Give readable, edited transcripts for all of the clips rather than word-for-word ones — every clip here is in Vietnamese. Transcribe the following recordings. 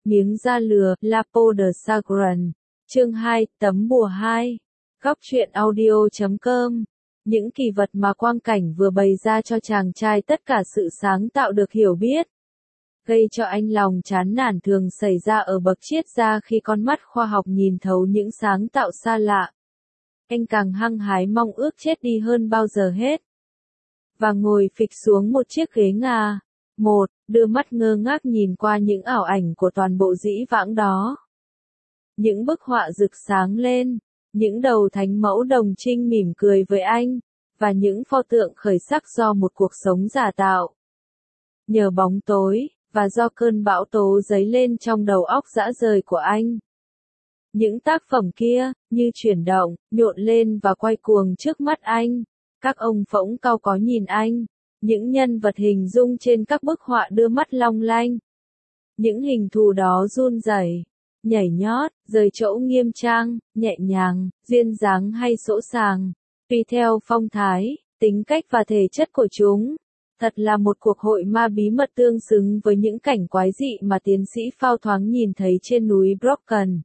Miếng da lừa, La Peau de Chagrin. Chương 2, tấm bùa 2. Góc truyện audio.com. Những kỳ vật mà quang cảnh vừa bày ra cho chàng trai tất cả sự sáng tạo được hiểu biết. Gây cho anh lòng chán nản thường xảy ra ở bậc triết gia khi con mắt khoa học nhìn thấu những sáng tạo xa lạ. Anh càng hăng hái mong ước chết đi hơn bao giờ hết. Và ngồi phịch xuống một chiếc ghế ngà. Đưa mắt ngơ ngác nhìn qua những ảo ảnh của toàn bộ dĩ vãng đó. Những bức họa rực sáng lên, những đầu thánh mẫu đồng trinh mỉm cười với anh, và những pho tượng khởi sắc do một cuộc sống giả tạo. Nhờ bóng tối, và do cơn bão tố dấy lên trong đầu óc dã rời của anh. Những tác phẩm kia, như chuyển động, nhộn lên và quay cuồng trước mắt anh. Các ông phỗng cau có nhìn anh. Những nhân vật hình dung trên các bức họa đưa mắt long lanh. Những hình thù đó run rẩy, nhảy nhót, rời chỗ nghiêm trang, nhẹ nhàng, duyên dáng hay sỗ sàng, tùy theo phong thái, tính cách và thể chất của chúng. Thật là một cuộc hội ma bí mật tương xứng với những cảnh quái dị mà tiến sĩ Phao thoáng nhìn thấy trên núi Brocken.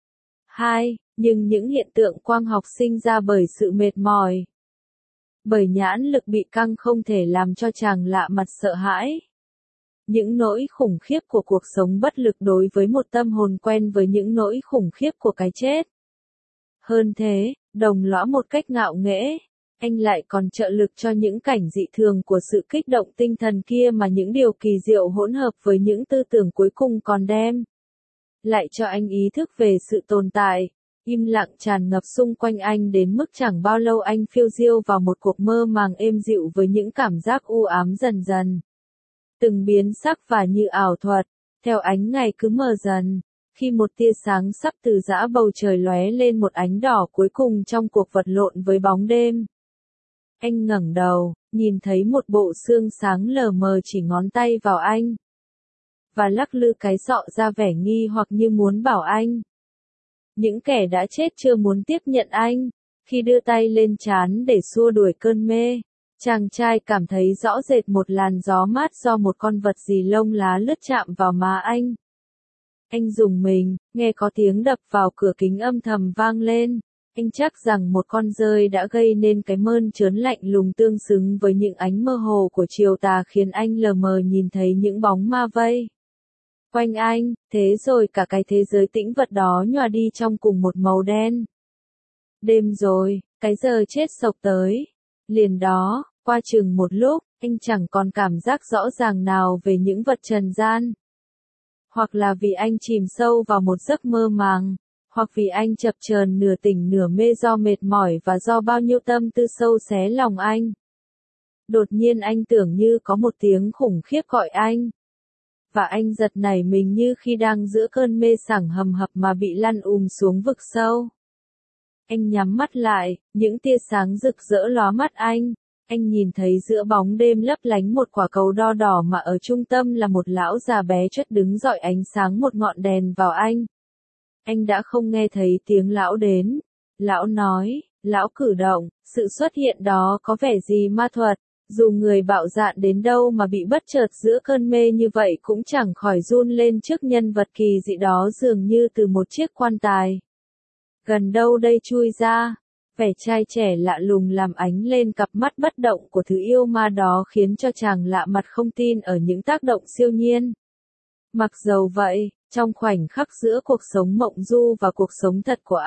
2. Nhưng những hiện tượng quang học sinh ra bởi sự mệt mỏi. Bởi nhãn lực bị căng không thể làm cho chàng lạ mặt sợ hãi. Những nỗi khủng khiếp của cuộc sống bất lực đối với một tâm hồn quen với những nỗi khủng khiếp của cái chết. Hơn thế, đồng lõa một cách ngạo nghễ, anh lại còn trợ lực cho những cảnh dị thường của sự kích động tinh thần kia mà những điều kỳ diệu hỗn hợp với những tư tưởng cuối cùng còn đem lại cho anh ý thức về sự tồn tại. Im lặng tràn ngập xung quanh anh đến mức chẳng bao lâu anh phiêu diêu vào một cuộc mơ màng êm dịu với những cảm giác u ám dần dần. Từng biến sắc và như ảo thuật, theo ánh ngày cứ mờ dần, khi một tia sáng sắp từ dã bầu trời lóe lên một ánh đỏ cuối cùng trong cuộc vật lộn với bóng đêm. Anh ngẩng đầu, nhìn thấy một bộ xương sáng lờ mờ chỉ ngón tay vào anh. Và lắc lư cái sọ ra vẻ nghi hoặc như muốn bảo anh. Những kẻ đã chết chưa muốn tiếp nhận anh. Khi đưa tay lên trán để xua đuổi cơn mê, chàng trai cảm thấy rõ rệt một làn gió mát do một con vật gì lông lá lướt chạm vào má anh. Anh rùng mình, nghe có tiếng đập vào cửa kính âm thầm vang lên. Anh chắc rằng một con dơi đã gây nên cái mơn trớn lạnh lùng tương xứng với những ánh mơ hồ của chiều tà khiến anh lờ mờ nhìn thấy những bóng ma vây quanh anh, thế rồi cả cái thế giới tĩnh vật đó nhòa đi trong cùng một màu đen. Đêm rồi, cái giờ chết sộc tới. Liền đó, qua chừng một lúc, anh chẳng còn cảm giác rõ ràng nào về những vật trần gian. Hoặc là vì anh chìm sâu vào một giấc mơ màng, hoặc vì anh chập chờn nửa tỉnh nửa mê do mệt mỏi và do bao nhiêu tâm tư sâu xé lòng anh. Đột nhiên anh tưởng như có một tiếng khủng khiếp gọi anh. Và anh giật nảy mình như khi đang giữa cơn mê sảng hầm hập mà bị lăn xuống vực sâu. Anh nhắm mắt lại, những tia sáng rực rỡ lóa mắt anh. Anh nhìn thấy giữa bóng đêm lấp lánh một quả cầu đo đỏ mà ở trung tâm là một lão già bé chót đứng dọi ánh sáng một ngọn đèn vào anh. Anh đã không nghe thấy tiếng lão đến. Lão nói, lão cử động, sự xuất hiện đó có vẻ gì ma thuật. Dù người bạo dạn đến đâu mà bị bất chợt giữa cơn mê như vậy cũng chẳng khỏi run lên trước nhân vật kỳ dị đó dường như từ một chiếc quan tài. Gần đâu đây chui ra, vẻ trai trẻ lạ lùng làm ánh lên cặp mắt bất động của thứ yêu ma đó khiến cho chàng lạ mặt không tin ở những tác động siêu nhiên. Mặc dầu vậy, trong khoảnh khắc giữa cuộc sống mộng du và cuộc sống thật của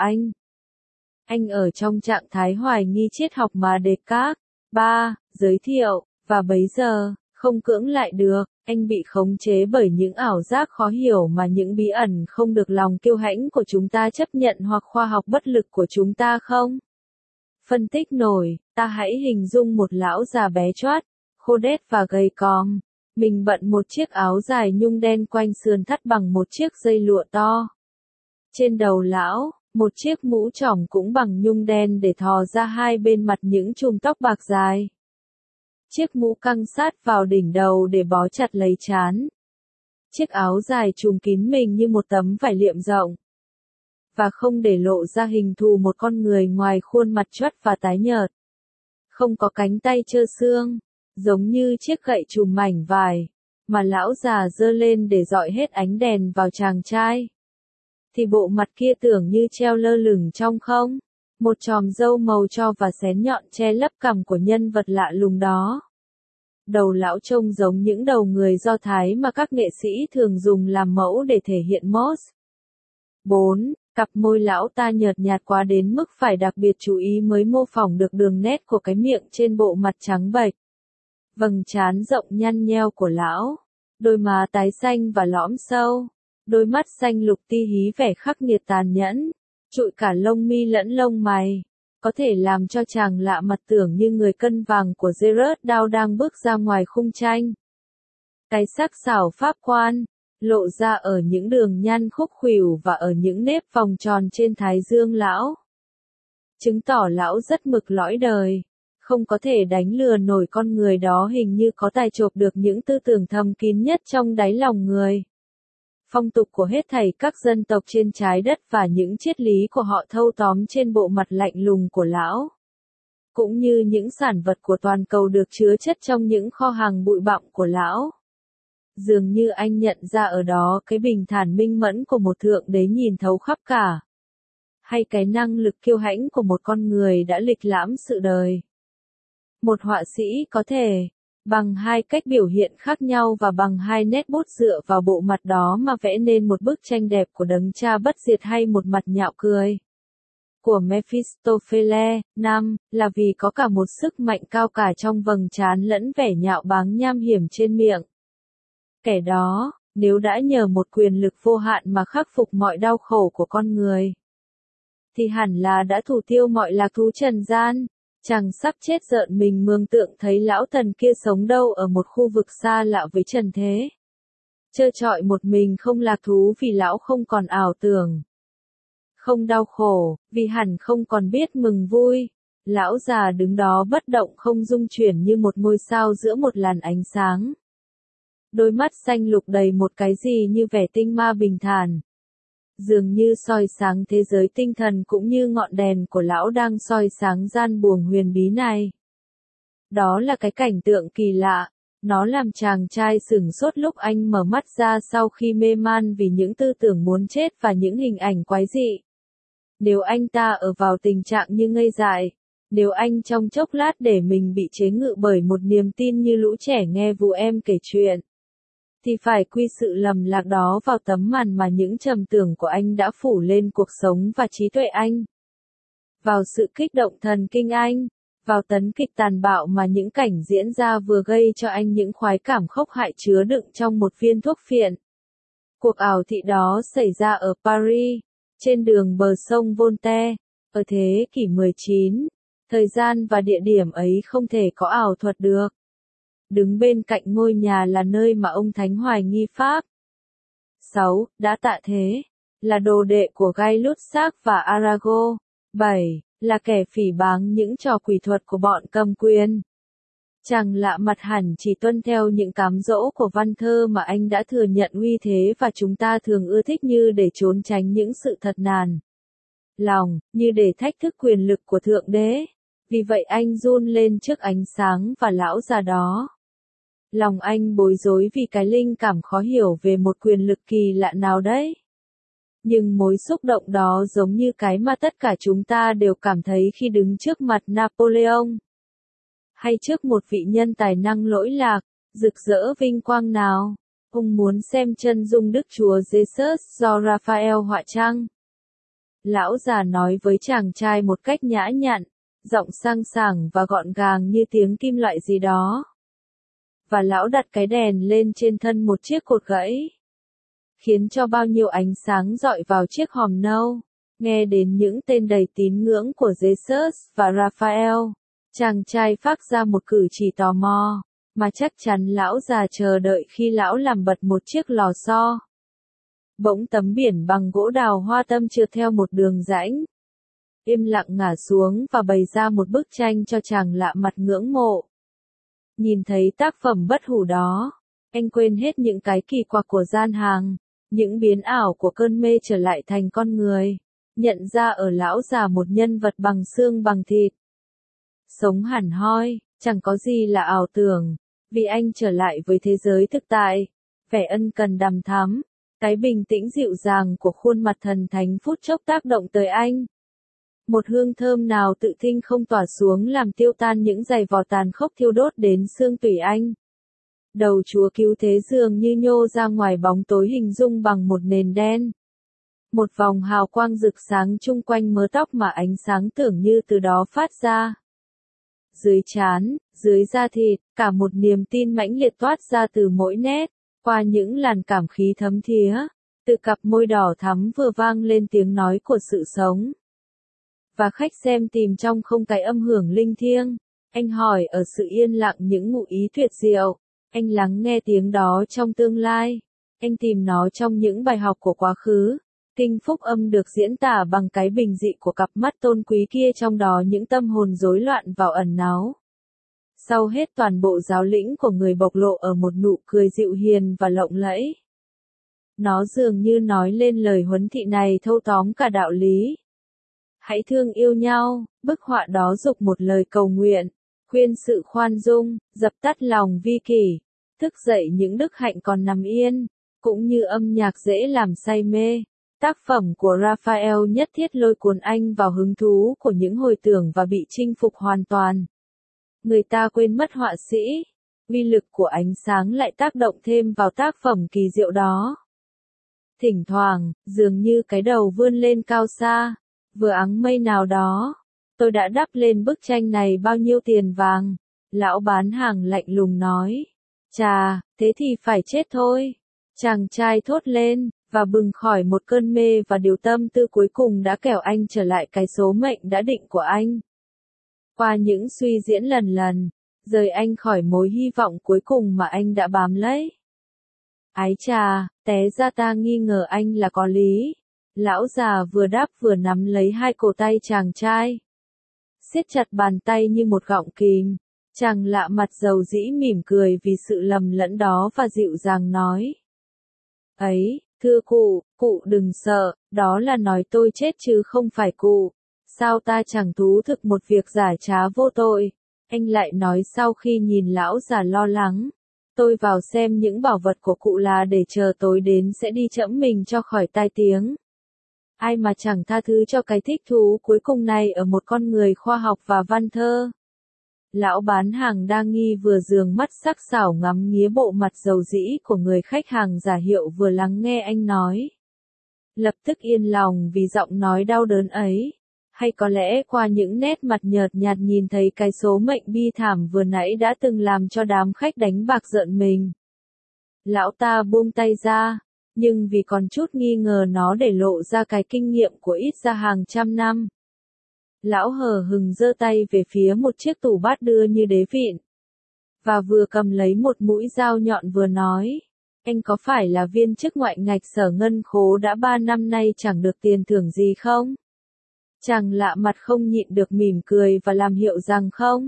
anh ở trong trạng thái hoài nghi triết học mà Descartes, giới thiệu, và bấy giờ, không cưỡng lại được, anh bị khống chế bởi những ảo giác khó hiểu mà những bí ẩn không được lòng kiêu hãnh của chúng ta chấp nhận hoặc khoa học bất lực của chúng ta không. Phân tích nổi, ta hãy hình dung một lão già bé choát, khô đét và gầy còm. Mình bận một chiếc áo dài nhung đen quanh sườn thắt bằng một chiếc dây lụa to. Trên đầu lão, một chiếc mũ trỏng cũng bằng nhung đen để thò ra hai bên mặt những chùm tóc bạc dài. Chiếc mũ căng sát vào đỉnh đầu để bó chặt lấy trán. Chiếc áo dài trùm kín mình như một tấm vải liệm rộng. Và không để lộ ra hình thù một con người ngoài khuôn mặt choắt và tái nhợt. Không có cánh tay trơ xương, giống như chiếc gậy trùm mảnh vải. mà lão già giơ lên để dọi hết ánh đèn vào chàng trai. Thì bộ mặt kia tưởng như treo lơ lửng trong không, một chòm râu màu tro và xén nhọn che lấp cằm của nhân vật lạ lùng đó. Đầu lão trông giống những đầu người Do Thái mà các nghệ sĩ thường dùng làm mẫu để thể hiện mốt. 4. Cặp môi lão ta nhợt nhạt quá đến mức phải đặc biệt chú ý mới mô phỏng được đường nét của cái miệng trên bộ mặt trắng bệch. Vầng trán rộng nhăn nheo của lão, đôi má tái xanh và lõm sâu, đôi mắt xanh lục ti hí vẻ khắc nghiệt tàn nhẫn, trụi cả lông mi lẫn lông mày, có thể làm cho chàng lạ mặt tưởng như người cân vàng của Gerard Dow đang bước ra ngoài khung tranh. Cái sắc sảo pháp quan, lộ ra ở những đường nhăn khúc khuỷu và ở những nếp vòng tròn trên thái dương lão. Chứng tỏ lão rất mực lõi đời, không có thể đánh lừa nổi con người đó, hình như có tài chộp được những tư tưởng thầm kín nhất trong đáy lòng người. Phong tục của hết thảy các dân tộc trên trái đất và những triết lý của họ thâu tóm trên bộ mặt lạnh lùng của lão. Cũng như những sản vật của toàn cầu được chứa chất trong những kho hàng bụi bặm của lão. Dường như anh nhận ra ở đó cái bình thản minh mẫn của một thượng đế nhìn thấu khắp cả. Hay cái năng lực kiêu hãnh của một con người đã lịch lãm sự đời. Một họa sĩ có thể, bằng hai cách biểu hiện khác nhau và bằng hai nét bút dựa vào bộ mặt đó mà vẽ nên một bức tranh đẹp của đấng cha bất diệt hay một mặt nhạo cười. Của Mephistopheles. 5. Là vì có cả một sức mạnh cao cả trong vầng trán lẫn vẻ nhạo báng nham hiểm trên miệng. Kẻ đó, nếu đã nhờ một quyền lực vô hạn mà khắc phục mọi đau khổ của con người, thì hẳn là đã thủ tiêu mọi lạc thú trần gian. Chàng sắp chết rợn mình mường tượng thấy lão thần kia sống đâu ở một khu vực xa lạ với trần thế. Trơ trọi một mình không lạc thú vì lão không còn ảo tưởng. Không đau khổ, vì hẳn không còn biết mừng vui. Lão già đứng đó bất động không rung chuyển như một ngôi sao giữa một làn ánh sáng. Đôi mắt xanh lục đầy một cái gì như vẻ tinh ma bình thản. Dường như soi sáng thế giới tinh thần cũng như ngọn đèn của lão đang soi sáng gian buồng huyền bí này. Đó là cái cảnh tượng kỳ lạ, nó làm chàng trai sửng sốt lúc anh mở mắt ra sau khi mê man vì những tư tưởng muốn chết và những hình ảnh quái dị. Nếu anh ta ở vào tình trạng như ngây dại, nếu anh trong chốc lát để mình bị chế ngự bởi một niềm tin như lũ trẻ nghe vụ em kể chuyện, thì phải quy sự lầm lạc đó vào tấm màn mà những trầm tưởng của anh đã phủ lên cuộc sống và trí tuệ anh. Vào sự kích động thần kinh anh, vào tấn kịch tàn bạo mà những cảnh diễn ra vừa gây cho anh những khoái cảm khốc hại chứa đựng trong một viên thuốc phiện. Cuộc ảo thị đó xảy ra ở Paris, trên đường bờ sông Voltaire, ở thế kỷ 19. Thời gian và địa điểm ấy không thể có ảo thuật được. Đứng bên cạnh ngôi nhà là nơi mà ông Thánh hoài nghi Pháp. 6. Đã tạ thế, là đồ đệ của Guy Lussac và Arago. 7. Là kẻ phỉ báng những trò quỷ thuật của bọn cầm quyền. Chàng lạ mặt hẳn chỉ tuân theo những cám dỗ của văn thơ mà anh đã thừa nhận uy thế và chúng ta thường ưa thích như để trốn tránh những sự thật nàn lòng, như để thách thức quyền lực của Thượng Đế. Vì vậy anh run lên trước ánh sáng và lão già đó. Lòng anh bối rối vì cái linh cảm khó hiểu về một quyền lực kỳ lạ nào đấy. Nhưng mối xúc động đó giống như cái mà tất cả chúng ta đều cảm thấy khi đứng trước mặt Napoleon. Hay trước một vị nhân tài năng lỗi lạc, rực rỡ vinh quang nào. Ông muốn xem chân dung Đức Chúa Jesus do Raphael họa chăng? Lão già nói với chàng trai một cách nhã nhặn, giọng sang sảng và gọn gàng như tiếng kim loại gì đó. Và lão đặt cái đèn lên trên thân một chiếc cột gãy, khiến cho bao nhiêu ánh sáng dọi vào chiếc hòm nâu. Nghe đến những tên đầy tín ngưỡng của Jesus và Raphael, chàng trai phát ra một cử chỉ tò mò, mà chắc chắn lão già chờ đợi khi lão làm bật một chiếc lò xo. Bỗng tấm biển bằng gỗ đào hoa tâm trượt theo một đường rãnh, im lặng ngả xuống và bày ra một bức tranh cho chàng lạ mặt ngưỡng mộ. Nhìn thấy tác phẩm bất hủ đó, anh quên hết những cái kỳ quặc của gian hàng, những biến ảo của cơn mê trở lại thành con người, nhận ra ở lão già một nhân vật bằng xương bằng thịt. Sống hẳn hoi, chẳng có gì là ảo tưởng, Vì anh trở lại với thế giới thực tại, vẻ ân cần đằm thắm, cái bình tĩnh dịu dàng của khuôn mặt thần thánh phút chốc tác động tới anh. Một hương thơm nào tự thinh không tỏa xuống làm tiêu tan những giày vò tàn khốc thiêu đốt đến xương tủy anh. Đầu Chúa Cứu Thế dường như nhô ra ngoài bóng tối hình dung bằng một nền đen. Một vòng hào quang rực sáng chung quanh mớ tóc mà ánh sáng tưởng như từ đó phát ra. Dưới trán, dưới da thịt, cả một niềm tin mãnh liệt toát ra từ mỗi nét, qua những làn cảm khí thấm thía, từ cặp môi đỏ thắm vừa vang lên tiếng nói của sự sống. Và khách xem tìm trong không cái âm hưởng linh thiêng, anh hỏi ở sự yên lặng những ngụ ý tuyệt diệu, anh lắng nghe tiếng đó trong tương lai, anh tìm nó trong những bài học của quá khứ. Kinh phúc âm được diễn tả bằng cái bình dị của cặp mắt tôn quý kia, trong đó những tâm hồn rối loạn vào ẩn náu. Sau hết toàn bộ giáo lĩnh của người bộc lộ ở một nụ cười dịu hiền và lộng lẫy. Nó dường như nói lên lời huấn thị này thâu tóm cả đạo lý. Hãy thương yêu nhau, bức họa đó dục một lời cầu nguyện, khuyên sự khoan dung, dập tắt lòng vi kỷ, thức dậy những đức hạnh còn nằm yên, cũng như âm nhạc dễ làm say mê. Tác phẩm của Raphael nhất thiết lôi cuốn anh vào hứng thú của những hồi tưởng và bị chinh phục hoàn toàn. Người ta quên mất họa sĩ, uy lực của ánh sáng lại tác động thêm vào tác phẩm kỳ diệu đó. Thỉnh thoảng, dường như cái đầu vươn lên cao xa, vừa áng mây nào đó, tôi đã đắp lên bức tranh này bao nhiêu tiền vàng, lão bán hàng lạnh lùng nói. Chà, thế thì phải chết thôi. Chàng trai thốt lên, và bừng khỏi một cơn mê và điều tâm tư cuối cùng đã kẻo anh trở lại cái số mệnh đã định của anh. Qua những suy diễn lần lần, rời anh khỏi mối hy vọng cuối cùng mà anh đã bám lấy. Ái chà, té ra ta nghi ngờ anh là có lý. Lão già vừa đáp vừa nắm lấy hai cổ tay chàng trai. Siết chặt bàn tay như một gọng kìm. Chàng lạ mặt dầu dĩ mỉm cười vì sự lầm lẫn đó và dịu dàng nói. Ấy, thưa cụ đừng sợ, đó là nói tôi chết chứ không phải cụ. Sao ta chẳng thú thực một việc giả trá vô tội. Anh lại nói sau khi nhìn lão già lo lắng. Tôi vào xem những bảo vật của cụ là để chờ tối đến sẽ đi chẫm mình cho khỏi tai tiếng. Ai mà chẳng tha thứ cho cái thích thú cuối cùng này ở một con người khoa học và văn thơ. Lão bán hàng đa nghi vừa dường mắt sắc sảo ngắm nghía bộ mặt dầu dĩ của người khách hàng giả hiệu vừa lắng nghe anh nói. Lập tức yên lòng vì giọng nói đau đớn ấy. Hay có lẽ qua những nét mặt nhợt nhạt nhìn thấy cái số mệnh bi thảm vừa nãy đã từng làm cho đám khách đánh bạc rợn mình. Lão ta buông tay ra, nhưng vì còn chút nghi ngờ nó để lộ ra cái kinh nghiệm của ít ra hàng trăm năm. Lão hờ hừng giơ tay về phía một chiếc tủ bát đưa như đế vịn. Và vừa cầm lấy một mũi dao nhọn vừa nói. Anh có phải là viên chức ngoại ngạch Sở Ngân Khố đã 3 năm nay chẳng được tiền thưởng gì không? Chàng lạ mặt không nhịn được mỉm cười và làm hiệu rằng không.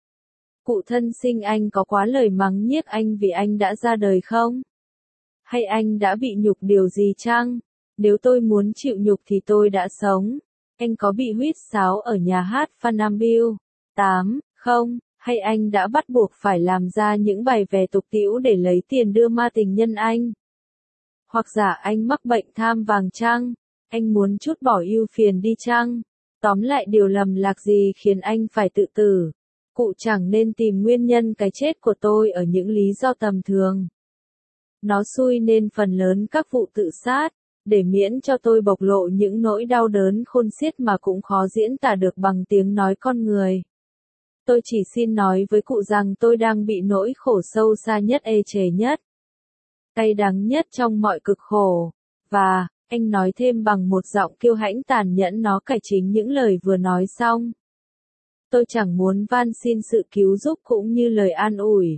Cụ thân sinh anh có quá lời mắng nhiếc anh vì anh đã ra đời không? Hay anh đã bị nhục điều gì chăng? Nếu tôi muốn chịu nhục thì tôi đã sống. Anh có bị huýt sáo ở nhà hát Funambill? 8, không, hay anh đã bắt buộc phải làm ra những bài vè tục tĩu để lấy tiền đưa ma tình nhân anh? Hoặc giả anh mắc bệnh tham vàng chăng? Anh muốn trút bỏ ưu phiền đi chăng? Tóm lại điều lầm lạc gì khiến anh phải tự tử? Cụ chẳng nên tìm nguyên nhân cái chết của tôi ở những lý do tầm thường. Nó xui nên phần lớn các vụ tự sát, để miễn cho tôi bộc lộ những nỗi đau đớn khôn xiết mà cũng khó diễn tả được bằng tiếng nói con người. Tôi chỉ xin nói với cụ rằng tôi đang bị nỗi khổ sâu xa nhất, ê chề nhất, cay đắng nhất trong mọi cực khổ. Và, anh nói thêm bằng một giọng kiêu hãnh tàn nhẫn, nó cải chính những lời vừa nói xong. Tôi chẳng muốn van xin sự cứu giúp cũng như lời an ủi.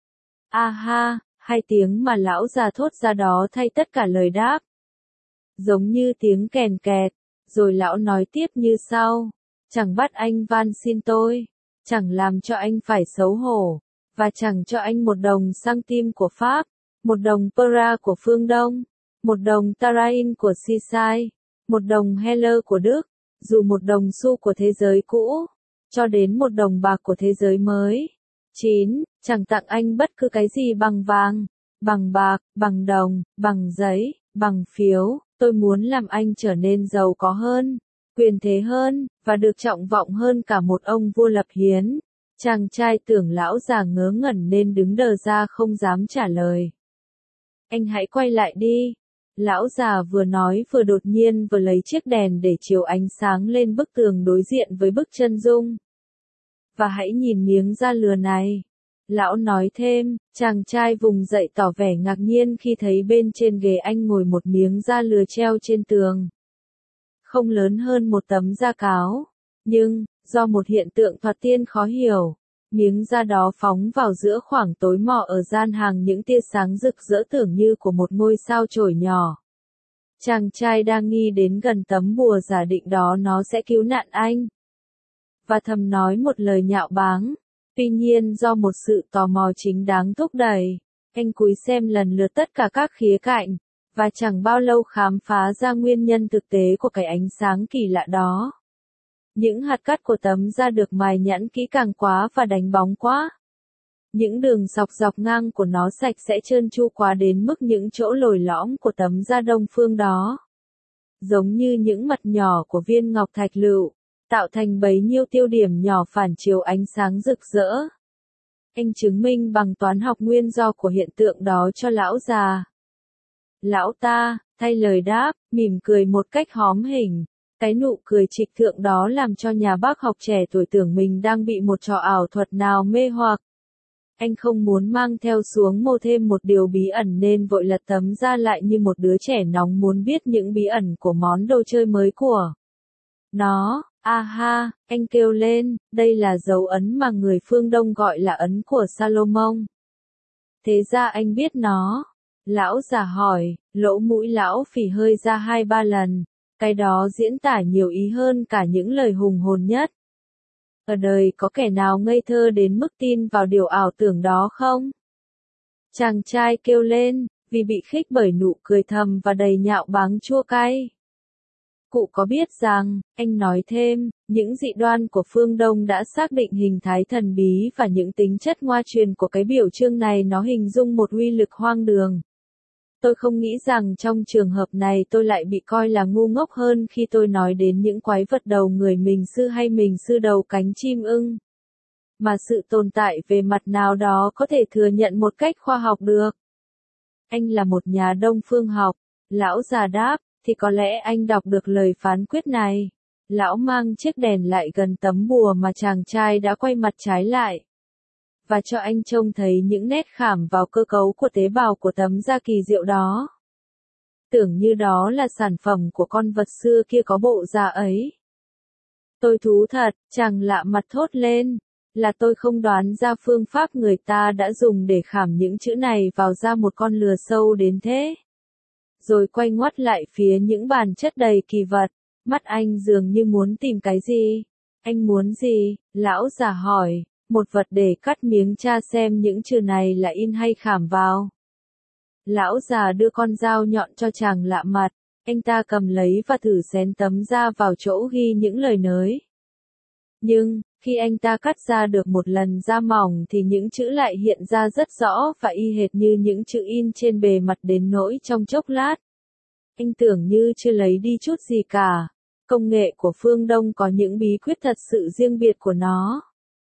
A ha, hai tiếng mà lão già thốt ra đó thay tất cả lời đáp. Giống như tiếng kèn kẹt, rồi lão nói tiếp như sau. Chẳng bắt anh van xin tôi, chẳng làm cho anh phải xấu hổ, và chẳng cho anh một đồng centime của Pháp, một đồng Pera của phương Đông, một đồng Tarain của Seaside, một đồng Heller của Đức, dù một đồng xu của thế giới cũ, cho đến một đồng bạc của thế giới mới. 9. Chẳng tặng anh bất cứ cái gì bằng vàng, bằng bạc, bằng đồng, bằng giấy, bằng phiếu, tôi muốn làm anh trở nên giàu có hơn, quyền thế hơn, và được trọng vọng hơn cả một ông vua lập hiến. Chàng trai tưởng lão già ngớ ngẩn nên đứng đờ ra không dám trả lời. Anh hãy quay lại đi. Lão già vừa nói vừa đột nhiên vừa lấy chiếc đèn để chiếu ánh sáng lên bức tường đối diện với bức chân dung. Và hãy nhìn miếng da lừa này. Lão nói thêm, chàng trai vùng dậy tỏ vẻ ngạc nhiên khi thấy bên trên ghế anh ngồi một miếng da lừa treo trên tường. Không lớn hơn một tấm da cáo, nhưng, do một hiện tượng thoạt tiên khó hiểu, miếng da đó phóng vào giữa khoảng tối mọ ở gian hàng những tia sáng rực rỡ tưởng như của một ngôi sao chổi nhỏ. Chàng trai đang nghi đến gần tấm bùa giả định đó nó sẽ cứu nạn anh. Và thầm nói một lời nhạo báng. Tuy nhiên do một sự tò mò chính đáng thúc đẩy, anh cúi xem lần lượt tất cả các khía cạnh, và chẳng bao lâu khám phá ra nguyên nhân thực tế của cái ánh sáng kỳ lạ đó. Những hạt cắt của tấm da được mài nhẵn kỹ càng quá và đánh bóng quá. Những đường dọc ngang của nó sạch sẽ trơn tru quá đến mức những chỗ lồi lõm của tấm da đông phương đó, giống như những mặt nhỏ của viên ngọc thạch lựu, tạo thành bấy nhiêu tiêu điểm nhỏ phản chiếu ánh sáng rực rỡ. Anh chứng minh bằng toán học nguyên do của hiện tượng đó cho lão già. Lão ta, thay lời đáp, mỉm cười một cách hóm hỉnh. Cái nụ cười trịch thượng đó làm cho nhà bác học trẻ tuổi tưởng mình đang bị một trò ảo thuật nào mê hoặc. Anh không muốn mang theo xuống mồ thêm một điều bí ẩn nên vội lật tấm da lại như một đứa trẻ nóng muốn biết những bí ẩn của món đồ chơi mới của nó. Ha, anh kêu lên, đây là dấu ấn mà người phương Đông gọi là ấn của Salomon. Thế ra anh biết nó. Lão già hỏi, lỗ mũi lão phì hơi ra 2-3 lần. Cái đó diễn tả nhiều ý hơn cả những lời hùng hồn nhất. Ở đời có kẻ nào ngây thơ đến mức tin vào điều ảo tưởng đó không? Chàng trai kêu lên, vì bị khích bởi nụ cười thầm và đầy nhạo báng chua cay. Cụ có biết rằng, anh nói thêm, những dị đoan của phương Đông đã xác định hình thái thần bí và những tính chất ngoa truyền của cái biểu chương này nó hình dung một uy lực hoang đường. Tôi không nghĩ rằng trong trường hợp này tôi lại bị coi là ngu ngốc hơn khi tôi nói đến những quái vật đầu người mình sư hay mình sư đầu cánh chim ưng. Mà sự tồn tại về mặt nào đó có thể thừa nhận một cách khoa học được. Anh là một nhà đông phương học, lão già đáp, thì có lẽ anh đọc được lời phán quyết này. Lão mang chiếc đèn lại gần tấm bùa mà chàng trai đã quay mặt trái lại. Và cho anh trông thấy những nét khảm vào cơ cấu của tế bào của tấm da kỳ diệu đó. Tưởng như đó là sản phẩm của con vật xưa kia có bộ da ấy. Tôi thú thật, chàng lạ mặt thốt lên, là tôi không đoán ra phương pháp người ta đã dùng để khảm những chữ này vào da một con lừa sâu đến thế. Rồi quay ngoắt lại phía những bàn chất đầy kỳ vật, mắt anh dường như muốn tìm cái gì. Anh muốn gì? Lão già hỏi. Một vật để cắt miếng tra xem những chữ này là in hay khảm vào. Lão già đưa con dao nhọn cho chàng lạ mặt, anh ta cầm lấy và thử xén tấm da vào chỗ ghi những lời nới. Nhưng, khi anh ta cắt ra được một lần da mỏng thì những chữ lại hiện ra rất rõ và y hệt như những chữ in trên bề mặt đến nỗi trong chốc lát. Anh tưởng như chưa lấy đi chút gì cả. Công nghệ của phương Đông có những bí quyết thật sự riêng biệt của nó.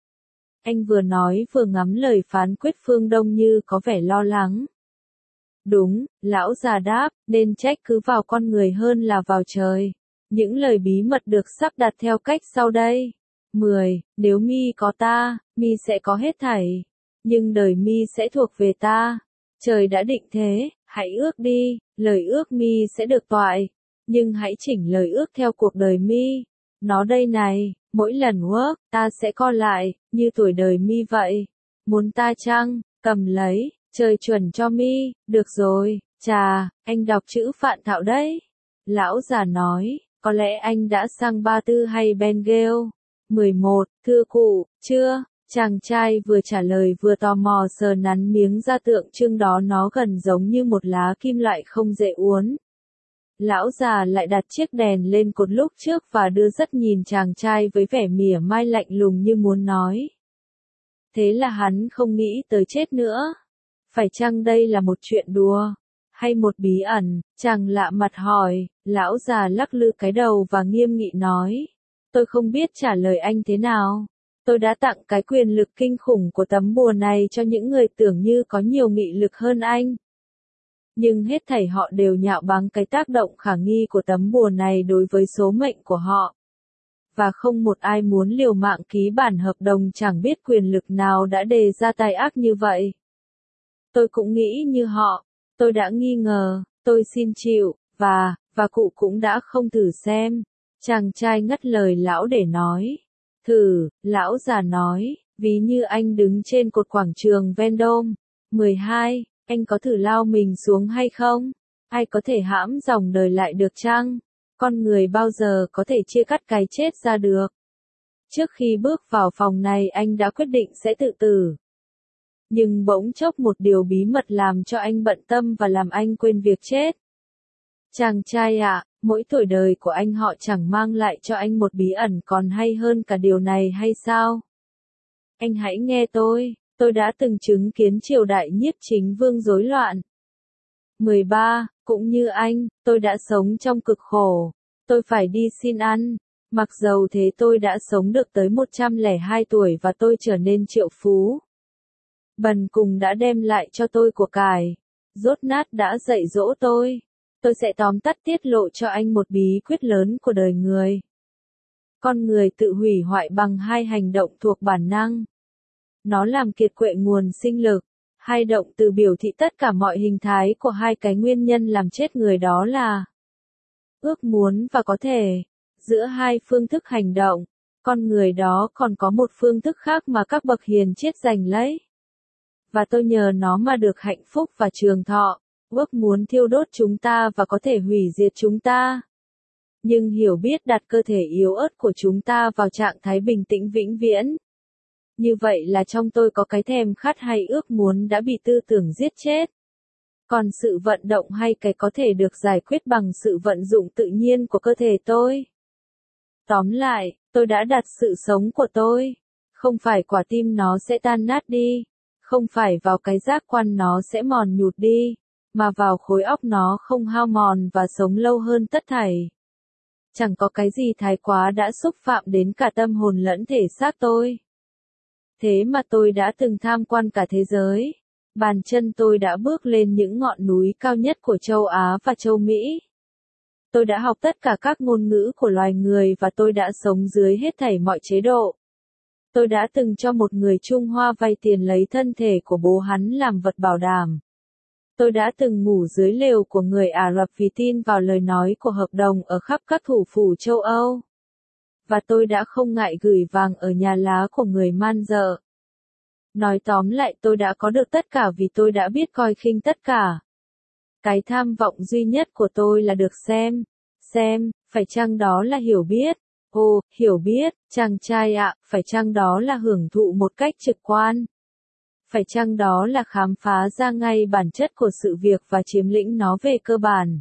Anh vừa nói vừa ngắm lời phán quyết phương Đông như có vẻ lo lắng. Đúng, lão già đáp, nên trách cứ vào con người hơn là vào trời. Những lời bí mật được sắp đặt theo cách sau đây. 10. Nếu mi có ta, mi sẽ có hết thảy. Nhưng đời mi sẽ thuộc về ta. Trời đã định thế, hãy ước đi, lời ước mi sẽ được toại. Nhưng hãy chỉnh lời ước theo cuộc đời mi. Nó đây này, mỗi lần work, ta sẽ co lại, như tuổi đời mi vậy. Muốn ta chăng, cầm lấy, trời chuẩn cho mi, được rồi, chà, anh đọc chữ Phạn Thạo đấy. Lão già nói, có lẽ anh đã sang Ba Tư hay Bengal. 11. Thưa cụ, chưa? Chàng trai vừa trả lời vừa tò mò sờ nắn miếng da tượng trưng đó, nó gần giống như một lá kim loại không dễ uốn. Lão già lại đặt chiếc đèn lên cột lúc trước và đưa rất nhìn chàng trai với vẻ mỉa mai lạnh lùng như muốn nói. Thế là hắn không nghĩ tới chết nữa. Phải chăng đây là một chuyện đùa? Hay một bí ẩn? Chàng lạ mặt hỏi, lão già lắc lư cái đầu và nghiêm nghị nói. Tôi không biết trả lời anh thế nào. Tôi đã tặng cái quyền lực kinh khủng của tấm bùa này cho những người tưởng như có nhiều nghị lực hơn anh. Nhưng hết thảy họ đều nhạo báng cái tác động khả nghi của tấm bùa này đối với số mệnh của họ. Và không một ai muốn liều mạng ký bản hợp đồng chẳng biết quyền lực nào đã đề ra tai ác như vậy. Tôi cũng nghĩ như họ, tôi đã nghi ngờ, tôi xin chịu, và cụ cũng đã không thử xem. Chàng trai ngắt lời lão để nói. Thử, lão già nói, ví như anh đứng trên cột quảng trường Vendôme. 12, anh có thử lao mình xuống hay không? Ai có thể hãm dòng đời lại được chăng? Con người bao giờ có thể chia cắt cái chết ra được? Trước khi bước vào phòng này anh đã quyết định sẽ tự tử. Nhưng bỗng chốc một điều bí mật làm cho anh bận tâm và làm anh quên việc chết. Chàng trai ạ, mỗi tuổi đời của anh họ chẳng mang lại cho anh một bí ẩn còn hay hơn cả điều này hay sao? Anh hãy nghe tôi đã từng chứng kiến triều đại Nhiếp Chính Vương rối loạn. 13, cũng như anh, tôi đã sống trong cực khổ. Tôi phải đi xin ăn. Mặc dầu thế tôi đã sống được tới 102 tuổi và tôi trở nên triệu phú. Bần cùng đã đem lại cho tôi của cải. Dốt nát đã dạy dỗ tôi. Tôi sẽ tóm tắt tiết lộ cho anh một bí quyết lớn của đời người. Con người tự hủy hoại bằng hai hành động thuộc bản năng. Nó làm kiệt quệ nguồn sinh lực. Hai động từ biểu thị tất cả mọi hình thái của hai cái nguyên nhân làm chết người đó là ước muốn và có thể. Giữa hai phương thức hành động, con người đó còn có một phương thức khác mà các bậc hiền triết giành lấy. Và tôi nhờ nó mà được hạnh phúc và trường thọ. Ước muốn thiêu đốt chúng ta và có thể hủy diệt chúng ta. Nhưng hiểu biết đặt cơ thể yếu ớt của chúng ta vào trạng thái bình tĩnh vĩnh viễn. Như vậy là trong tôi có cái thèm khát hay ước muốn đã bị tư tưởng giết chết. Còn sự vận động hay cái có thể được giải quyết bằng sự vận dụng tự nhiên của cơ thể tôi. Tóm lại, tôi đã đặt sự sống của tôi. Không phải quả tim nó sẽ tan nát đi. Không phải vào cái giác quan nó sẽ mòn nhụt đi. Mà vào khối óc nó không hao mòn và sống lâu hơn tất thảy. Chẳng có cái gì thái quá đã xúc phạm đến cả tâm hồn lẫn thể xác tôi. Thế mà tôi đã từng tham quan cả thế giới. Bàn chân tôi đã bước lên những ngọn núi cao nhất của châu Á và châu Mỹ. Tôi đã học tất cả các ngôn ngữ của loài người và tôi đã sống dưới hết thảy mọi chế độ. Tôi đã từng cho một người Trung Hoa vay tiền lấy thân thể của bố hắn làm vật bảo đảm. Tôi đã từng ngủ dưới lều của người Ả Rập vì tin vào lời nói của hợp đồng ở khắp các thủ phủ châu Âu. Và tôi đã không ngại gửi vàng ở nhà lá của người man dợ. Nói tóm lại tôi đã có được tất cả vì tôi đã biết coi khinh tất cả. Cái tham vọng duy nhất của tôi là được xem, phải chăng đó là hiểu biết? Ồ, hiểu biết, chàng trai ạ, phải chăng đó là hưởng thụ một cách trực quan? Phải chăng đó là khám phá ra ngay bản chất của sự việc và chiếm lĩnh nó về cơ bản?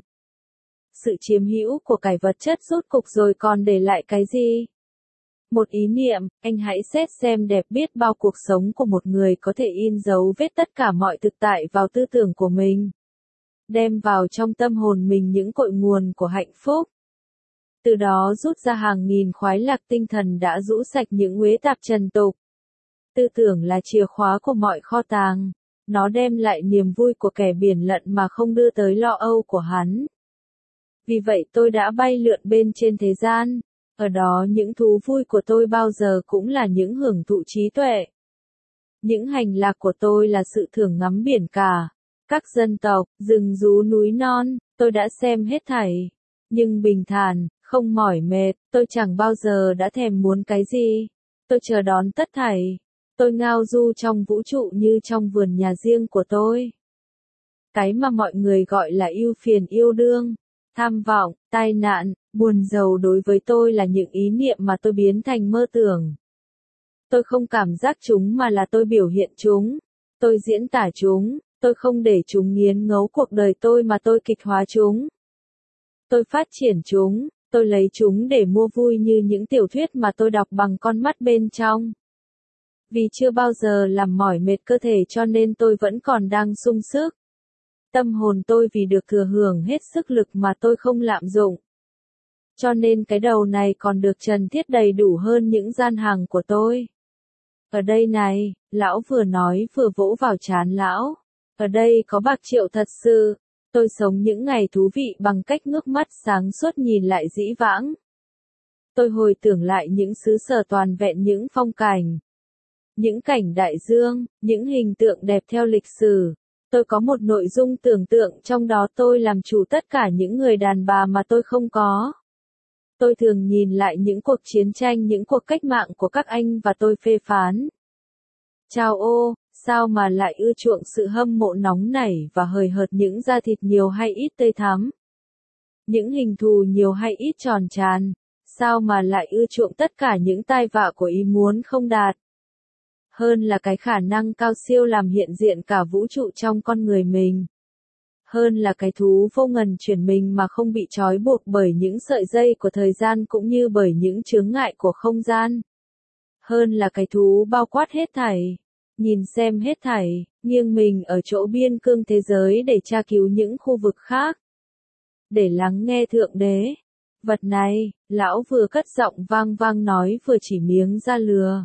Sự chiếm hữu của cải vật chất rốt cục rồi còn để lại cái gì? Một ý niệm, anh hãy xét xem đẹp biết bao cuộc sống của một người có thể in dấu vết tất cả mọi thực tại vào tư tưởng của mình. Đem vào trong tâm hồn mình những cội nguồn của hạnh phúc. Từ đó rút ra hàng nghìn khoái lạc tinh thần đã rũ sạch những uế tạp trần tục. Tư tưởng là chìa khóa của mọi kho tàng. Nó đem lại niềm vui của kẻ biển lận mà không đưa tới lo âu của hắn. Vì vậy tôi đã bay lượn bên trên thế gian. Ở đó những thú vui của tôi bao giờ cũng là những hưởng thụ trí tuệ. Những hành lạc của tôi là sự thưởng ngắm biển cả. Các dân tộc, rừng rú núi non, tôi đã xem hết thảy. Nhưng bình thản, không mỏi mệt, tôi chẳng bao giờ đã thèm muốn cái gì. Tôi chờ đón tất thảy. Tôi ngao du trong vũ trụ như trong vườn nhà riêng của tôi. Cái mà mọi người gọi là ưu phiền yêu đương, tham vọng, tai nạn, buồn rầu đối với tôi là những ý niệm mà tôi biến thành mơ tưởng. Tôi không cảm giác chúng mà là tôi biểu hiện chúng. Tôi diễn tả chúng, tôi không để chúng nghiến ngấu cuộc đời tôi mà tôi kịch hóa chúng. Tôi phát triển chúng, tôi lấy chúng để mua vui như những tiểu thuyết mà tôi đọc bằng con mắt bên trong. Vì chưa bao giờ làm mỏi mệt cơ thể cho nên tôi vẫn còn đang sung sức. Tâm hồn tôi vì được thừa hưởng hết sức lực mà tôi không lạm dụng. Cho nên cái đầu này còn được trần thiết đầy đủ hơn những gian hàng của tôi. Ở đây này, lão vừa nói vừa vỗ vào trán lão. Ở đây có bạc triệu thật sự. Tôi sống những ngày thú vị bằng cách ngước mắt sáng suốt nhìn lại dĩ vãng. Tôi hồi tưởng lại những xứ sở toàn vẹn những phong cảnh. Những cảnh đại dương, những hình tượng đẹp theo lịch sử. Tôi có một nội dung tưởng tượng trong đó tôi làm chủ tất cả những người đàn bà mà tôi không có. Tôi thường nhìn lại những cuộc chiến tranh, những cuộc cách mạng của các anh và tôi phê phán. Chao ô, sao mà lại ưa chuộng sự hâm mộ nóng nảy và hời hợt những da thịt nhiều hay ít tươi thắm? Những hình thù nhiều hay ít tròn tràn? Sao mà lại ưa chuộng tất cả những tai vạ của ý muốn không đạt? Hơn là cái khả năng cao siêu làm hiện diện cả vũ trụ trong con người mình. Hơn là cái thú vô ngần chuyển mình mà không bị trói buộc bởi những sợi dây của thời gian cũng như bởi những chướng ngại của không gian. Hơn là cái thú bao quát hết thảy, nhìn xem hết thảy, nghiêng mình ở chỗ biên cương thế giới để tra cứu những khu vực khác. Để lắng nghe Thượng Đế. Vật này, lão vừa cất giọng vang vang nói vừa chỉ miếng da lừa.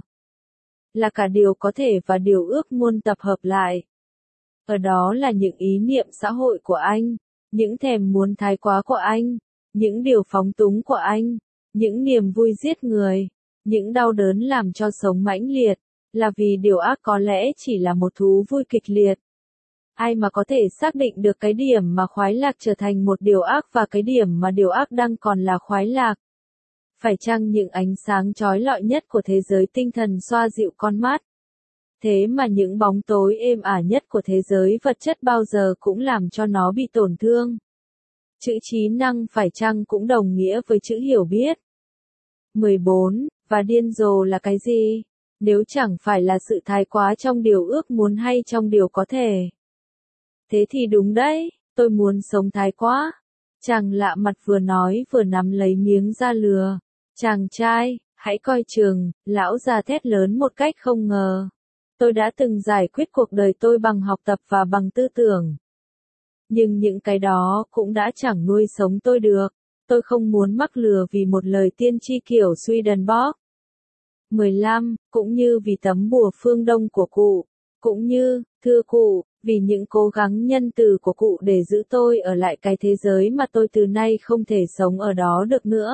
Là cả điều có thể và điều ước muốn tập hợp lại. Ở đó là những ý niệm xã hội của anh, những thèm muốn thái quá của anh, những điều phóng túng của anh, những niềm vui giết người, những đau đớn làm cho sống mãnh liệt, là vì điều ác có lẽ chỉ là một thú vui kịch liệt. Ai mà có thể xác định được cái điểm mà khoái lạc trở thành một điều ác và cái điểm mà điều ác đang còn là khoái lạc? Phải chăng những ánh sáng chói lọi nhất của thế giới tinh thần xoa dịu con mắt? Thế mà những bóng tối êm ả nhất của thế giới vật chất bao giờ cũng làm cho nó bị tổn thương. Chữ trí năng phải chăng cũng đồng nghĩa với chữ hiểu biết? 14. Và điên rồ là cái gì? Nếu chẳng phải là sự thái quá trong điều ước muốn hay trong điều có thể. Thế thì đúng đấy, tôi muốn sống thái quá. Chàng lạ mặt vừa nói vừa nắm lấy miếng da lừa. Chàng trai, hãy coi chừng, lão già thét lớn một cách không ngờ. Tôi đã từng giải quyết cuộc đời tôi bằng học tập và bằng tư tưởng. Nhưng những cái đó cũng đã chẳng nuôi sống tôi được. Tôi không muốn mắc lừa vì một lời tiên tri kiểu Swedenborg. 15. Cũng như vì tấm bùa phương Đông của cụ. Cũng như, thưa cụ, vì những cố gắng nhân từ của cụ để giữ tôi ở lại cái thế giới mà tôi từ nay không thể sống ở đó được nữa.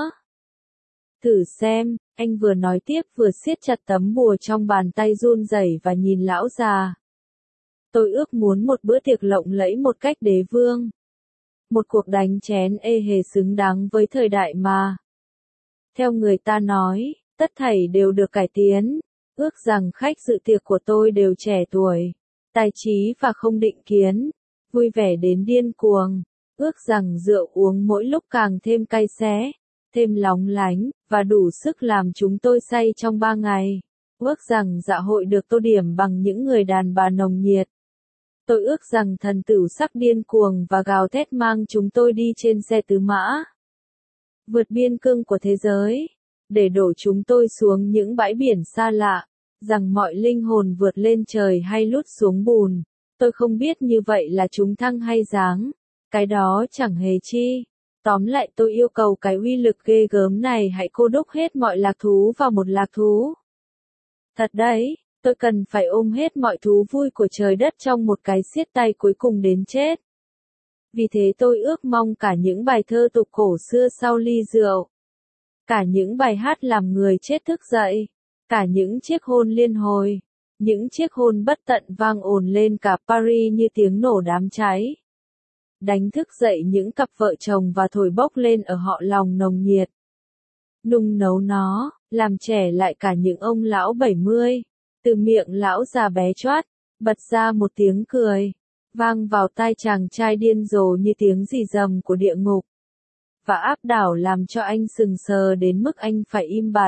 Thử xem, anh vừa nói tiếp vừa siết chặt tấm bùa trong bàn tay run rẩy và nhìn lão già. Tôi ước muốn một bữa tiệc lộng lẫy một cách đế vương. Một cuộc đánh chén ê hề xứng đáng với thời đại mà. Theo người ta nói, tất thảy đều được cải tiến. Ước rằng khách dự tiệc của tôi đều trẻ tuổi, tài trí và không định kiến, vui vẻ đến điên cuồng. Ước rằng rượu uống mỗi lúc càng thêm cay xé, thêm lóng lánh, và đủ sức làm chúng tôi say trong 3 ngày. Ước rằng dạ hội được tô điểm bằng những người đàn bà nồng nhiệt. Tôi ước rằng thần tửu sắc điên cuồng và gào thét mang chúng tôi đi trên xe tứ mã. Vượt biên cương của thế giới, để đổ chúng tôi xuống những bãi biển xa lạ, rằng mọi linh hồn vượt lên trời hay lút xuống bùn. Tôi không biết như vậy là chúng thăng hay giáng. Cái đó chẳng hề chi. Tóm lại tôi yêu cầu cái uy lực ghê gớm này hãy cô đúc hết mọi lạc thú vào một lạc thú. Thật đấy, tôi cần phải ôm hết mọi thú vui của trời đất trong một cái siết tay cuối cùng đến chết. Vì thế tôi ước mong cả những bài thơ tục cổ xưa sau ly rượu. Cả những bài hát làm người chết thức dậy. Cả những chiếc hôn liên hồi. Những chiếc hôn bất tận vang ồn lên cả Paris như tiếng nổ đám cháy. Đánh thức dậy những cặp vợ chồng và thổi bốc lên ở họ lòng nồng nhiệt. Nung nấu nó, làm trẻ lại cả những ông lão 70. Từ miệng lão già bé choát, bật ra một tiếng cười. Vang vào tai chàng trai điên rồ như tiếng rì rầm của địa ngục. Và áp đảo làm cho anh sừng sờ đến mức anh phải im bặt.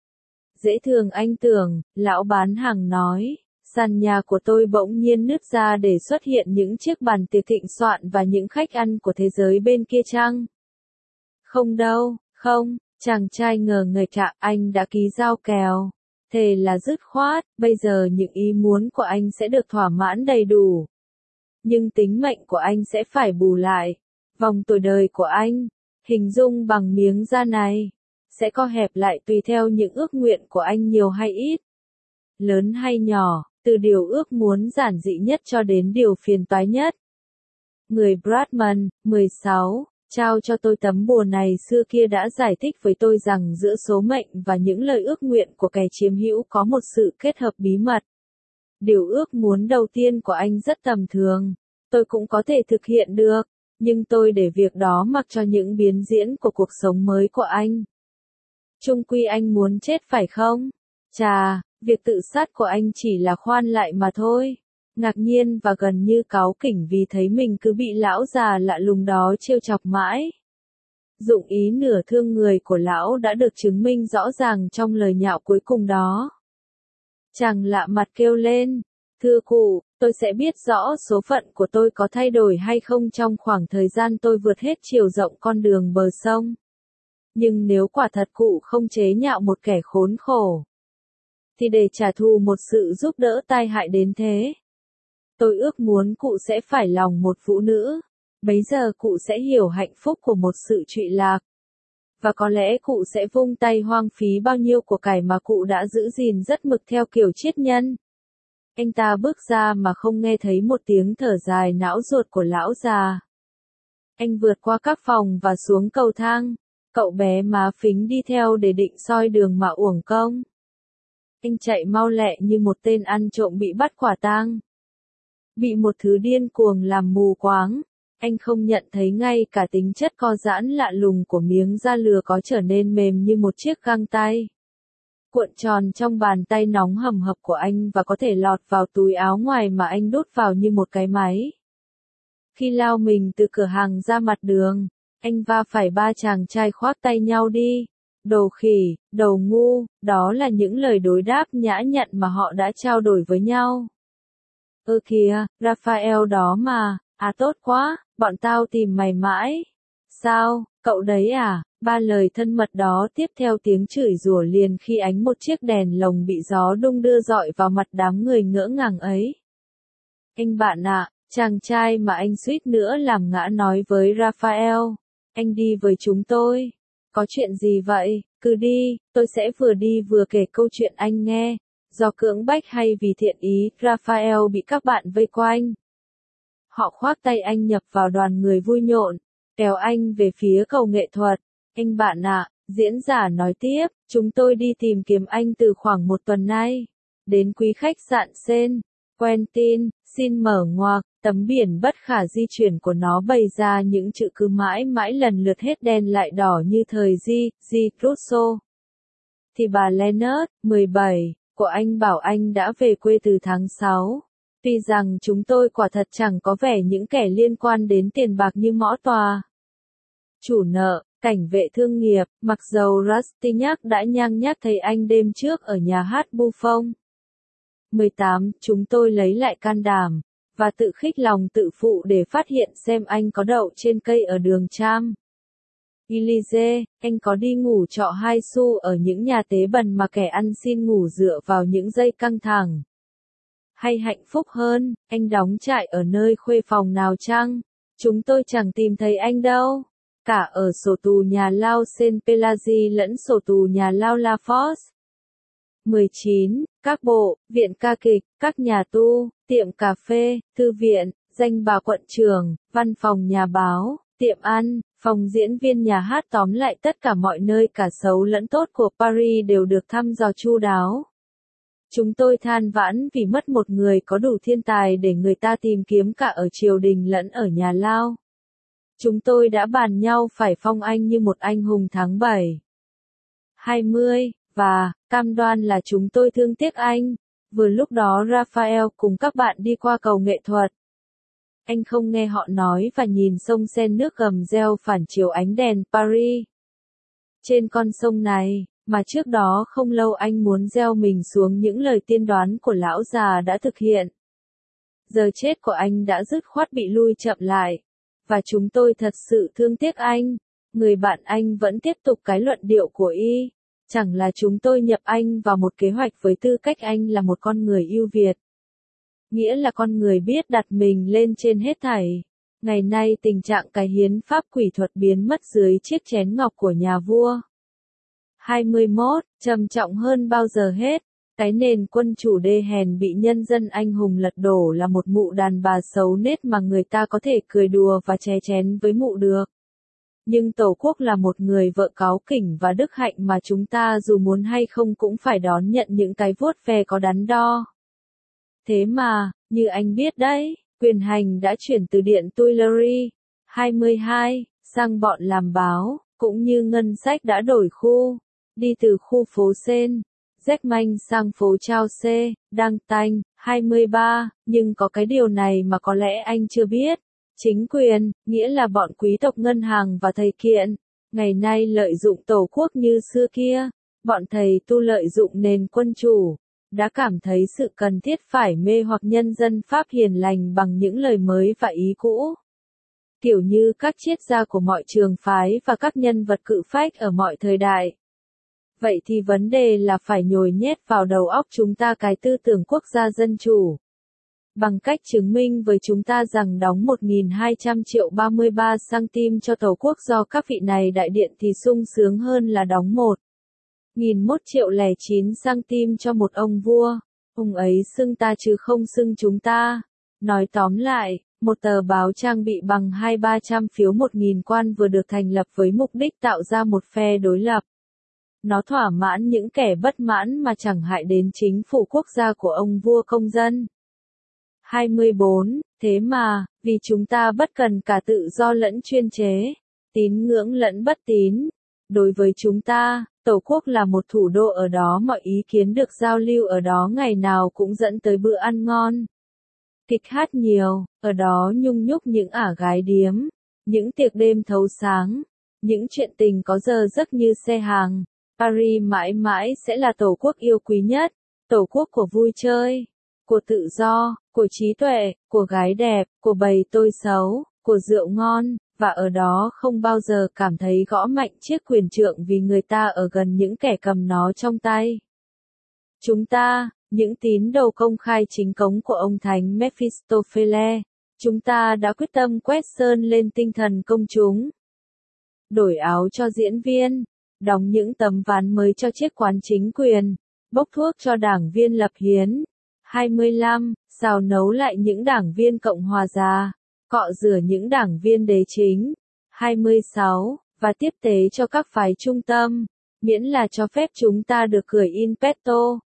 Dễ thường anh tưởng, lão bán hàng nói, sàn nhà của tôi bỗng nhiên nứt ra để xuất hiện những chiếc bàn tiệc thịnh soạn và những khách ăn của thế giới bên kia chăng? Không đâu, không, chàng trai ngờ ngời ạ, anh đã ký giao kèo. Thề là dứt khoát, bây giờ những ý muốn của anh sẽ được thỏa mãn đầy đủ. Nhưng tính mệnh của anh sẽ phải bù lại. Vòng tuổi đời của anh, hình dung bằng miếng da này, sẽ co hẹp lại tùy theo những ước nguyện của anh nhiều hay ít. Lớn hay nhỏ, từ điều ước muốn giản dị nhất cho đến điều phiền toái nhất. Người Bradman, 16, trao cho tôi tấm bùa này xưa kia đã giải thích với tôi rằng giữa số mệnh và những lời ước nguyện của kẻ chiếm hữu có một sự kết hợp bí mật. Điều ước muốn đầu tiên của anh rất tầm thường, tôi cũng có thể thực hiện được, nhưng tôi để việc đó mặc cho những biến diễn của cuộc sống mới của anh. Chung quy anh muốn chết phải không? Chà, việc tự sát của anh chỉ là khoan lại mà thôi. Ngạc nhiên và gần như cáu kỉnh vì thấy mình cứ bị lão già lạ lùng đó trêu chọc mãi. Dụng ý nửa thương người của lão đã được chứng minh rõ ràng trong lời nhạo cuối cùng đó. Chàng lạ mặt kêu lên, thưa cụ, tôi sẽ biết rõ số phận của tôi có thay đổi hay không trong khoảng thời gian tôi vượt hết chiều rộng con đường bờ sông. Nhưng nếu quả thật cụ không chế nhạo một kẻ khốn khổ, thì để trả thù một sự giúp đỡ tai hại đến thế, tôi ước muốn cụ sẽ phải lòng một phụ nữ, bấy giờ cụ sẽ hiểu hạnh phúc của một sự trụy lạc. Và có lẽ cụ sẽ vung tay hoang phí bao nhiêu của cải mà cụ đã giữ gìn rất mực theo kiểu triết nhân. Anh ta bước ra mà không nghe thấy một tiếng thở dài não ruột của lão già. Anh vượt qua các phòng và xuống cầu thang, cậu bé má phính đi theo để định soi đường mà uổng công. Anh chạy mau lẹ như một tên ăn trộm bị bắt quả tang. Bị một thứ điên cuồng làm mù quáng, anh không nhận thấy ngay cả tính chất co giãn lạ lùng của miếng da lừa có trở nên mềm như một chiếc găng tay. Cuộn tròn trong bàn tay nóng hầm hập của anh và có thể lọt vào túi áo ngoài mà anh đút vào như một cái máy. Khi lao mình từ cửa hàng ra mặt đường, anh va phải ba chàng trai khoác tay nhau đi. Đồ khỉ, đầu ngu, đó là những lời đối đáp nhã nhặn mà họ đã trao đổi với nhau. Ơ kìa, Raphael đó mà, à tốt quá, bọn tao tìm mày mãi. Sao, cậu đấy à? Ba lời thân mật đó tiếp theo tiếng chửi rủa liền khi ánh một chiếc đèn lồng bị gió đung đưa dọi vào mặt đám người ngỡ ngàng ấy. Anh bạn ạ, chàng trai mà anh suýt nữa làm ngã nói với Raphael, anh đi với chúng tôi. Có chuyện gì vậy? Cứ đi, tôi sẽ vừa đi vừa kể câu chuyện anh nghe. Do cưỡng bách hay vì thiện ý, Raphael bị các bạn vây quanh. Họ khoác tay anh nhập vào đoàn người vui nhộn, kéo anh về phía cầu nghệ thuật. Anh bạn ạ, diễn giả nói tiếp, chúng tôi đi tìm kiếm anh từ khoảng một tuần nay. Đến quý khách sạn Sen, Quentin, xin mở ngoặc, tấm biển bất khả di chuyển của nó bày ra những chữ cứ mãi mãi lần lượt hết đen lại đỏ như thời G. Rousseau. Thì bà Leonard, 17, của anh bảo anh đã về quê từ tháng 6. Tuy rằng chúng tôi quả thật chẳng có vẻ những kẻ liên quan đến tiền bạc như mõ tòa. Chủ nợ, cảnh vệ thương nghiệp, mặc dầu Rastignac đã nhang nhác thấy anh đêm trước ở nhà hát Buffon. 18. Chúng tôi lấy lại can đảm, và tự khích lòng tự phụ để phát hiện xem anh có đậu trên cây ở đường Cham. Élysée, anh có đi ngủ trọ 2 xu ở những nhà tế bần mà kẻ ăn xin ngủ dựa vào những giây căng thẳng. Hay hạnh phúc hơn, anh đóng trại ở nơi khuê phòng nào chăng? Chúng tôi chẳng tìm thấy anh đâu. Cả ở sổ tù nhà lao Saint Pelagie lẫn sổ tù nhà lao La Force. 19. Các bộ, viện ca kịch, các nhà tu, tiệm cà phê, thư viện, danh bà quận trưởng, văn phòng nhà báo, tiệm ăn, phòng diễn viên nhà hát, tóm lại tất cả mọi nơi cả xấu lẫn tốt của Paris đều được thăm dò chu đáo. Chúng tôi than vãn vì mất một người có đủ thiên tài để người ta tìm kiếm cả ở triều đình lẫn ở nhà lao. Chúng tôi đã bàn nhau phải phong anh như một anh hùng tháng 7. 20, và, cam đoan là chúng tôi thương tiếc anh. Vừa lúc đó Raphael cùng các bạn đi qua cầu nghệ thuật. Anh không nghe họ nói và nhìn sông Sen nước gầm reo phản chiếu ánh đèn Paris. Trên con sông này, mà trước đó không lâu anh muốn gieo mình xuống những lời tiên đoán của lão già đã thực hiện. Giờ chết của anh đã dứt khoát bị lui chậm lại. Và chúng tôi thật sự thương tiếc anh. Người bạn anh vẫn tiếp tục cái luận điệu của y. Chẳng là chúng tôi nhập anh vào một kế hoạch với tư cách anh là một con người ưu việt. Nghĩa là con người biết đặt mình lên trên hết thảy. Ngày nay tình trạng cái hiến pháp quỷ thuật biến mất dưới chiếc chén ngọc của nhà vua. 21. Trầm trọng hơn bao giờ hết, cái nền quân chủ đê hèn bị nhân dân anh hùng lật đổ là một mụ đàn bà xấu nết mà người ta có thể cười đùa và chè chén với mụ được. Nhưng Tổ quốc là một người vợ cáu kỉnh và đức hạnh mà chúng ta dù muốn hay không cũng phải đón nhận những cái vuốt ve có đắn đo. Thế mà, như anh biết đấy, quyền hành đã chuyển từ điện Tuileries 22 sang bọn làm báo, cũng như ngân sách đã đổi khu, đi từ khu phố Sen, Jackman sang phố Chaucer, Đăng Tanh 23, nhưng có cái điều này mà có lẽ anh chưa biết. Chính quyền, nghĩa là bọn quý tộc ngân hàng và thầy kiện, ngày nay lợi dụng Tổ quốc như xưa kia, bọn thầy tu lợi dụng nền quân chủ, đã cảm thấy sự cần thiết phải mê hoặc nhân dân Pháp hiền lành bằng những lời mới và ý cũ. Kiểu như các triết gia của mọi trường phái và các nhân vật cự phách ở mọi thời đại. Vậy thì vấn đề là phải nhồi nhét vào đầu óc chúng ta cái tư tưởng quốc gia dân chủ. Bằng cách chứng minh với chúng ta rằng đóng 1.200 triệu 33 cm cho Tổ quốc do các vị này đại điện thì sung sướng hơn là đóng 1.001 triệu 09 cm cho một ông vua. Ông ấy xưng ta chứ không xưng chúng ta. Nói tóm lại, một tờ báo trang bị bằng 200-300 phiếu 1.000 quan vừa được thành lập với mục đích tạo ra một phe đối lập. Nó thỏa mãn những kẻ bất mãn mà chẳng hại đến chính phủ quốc gia của ông vua công dân. 24. Thế mà, vì chúng ta bất cần cả tự do lẫn chuyên chế, tín ngưỡng lẫn bất tín. Đối với chúng ta, Tổ quốc là một thủ đô ở đó mọi ý kiến được giao lưu ở đó ngày nào cũng dẫn tới bữa ăn ngon. Kịch hát nhiều, ở đó nhung nhúc những ả gái điếm, những tiệc đêm thấu sáng, những chuyện tình có giờ giấc như xe hàng. Paris mãi mãi sẽ là Tổ quốc yêu quý nhất, Tổ quốc của vui chơi, của tự do, của trí tuệ, của gái đẹp, của bầy tôi xấu, của rượu ngon, và ở đó không bao giờ cảm thấy gõ mạnh chiếc quyền trượng vì người ta ở gần những kẻ cầm nó trong tay. Chúng ta, những tín đồ công khai chính cống của ông Thánh Mephistopheles, chúng ta đã quyết tâm quét sơn lên tinh thần công chúng. Đổi áo cho diễn viên, đóng những tấm ván mới cho chiếc quán chính quyền, bốc thuốc cho đảng viên lập hiến. 25. Xào nấu lại những đảng viên Cộng hòa già, cọ rửa những đảng viên đế chính. 26. Và tiếp tế cho các phái trung tâm, miễn là cho phép chúng ta được gửi in petto.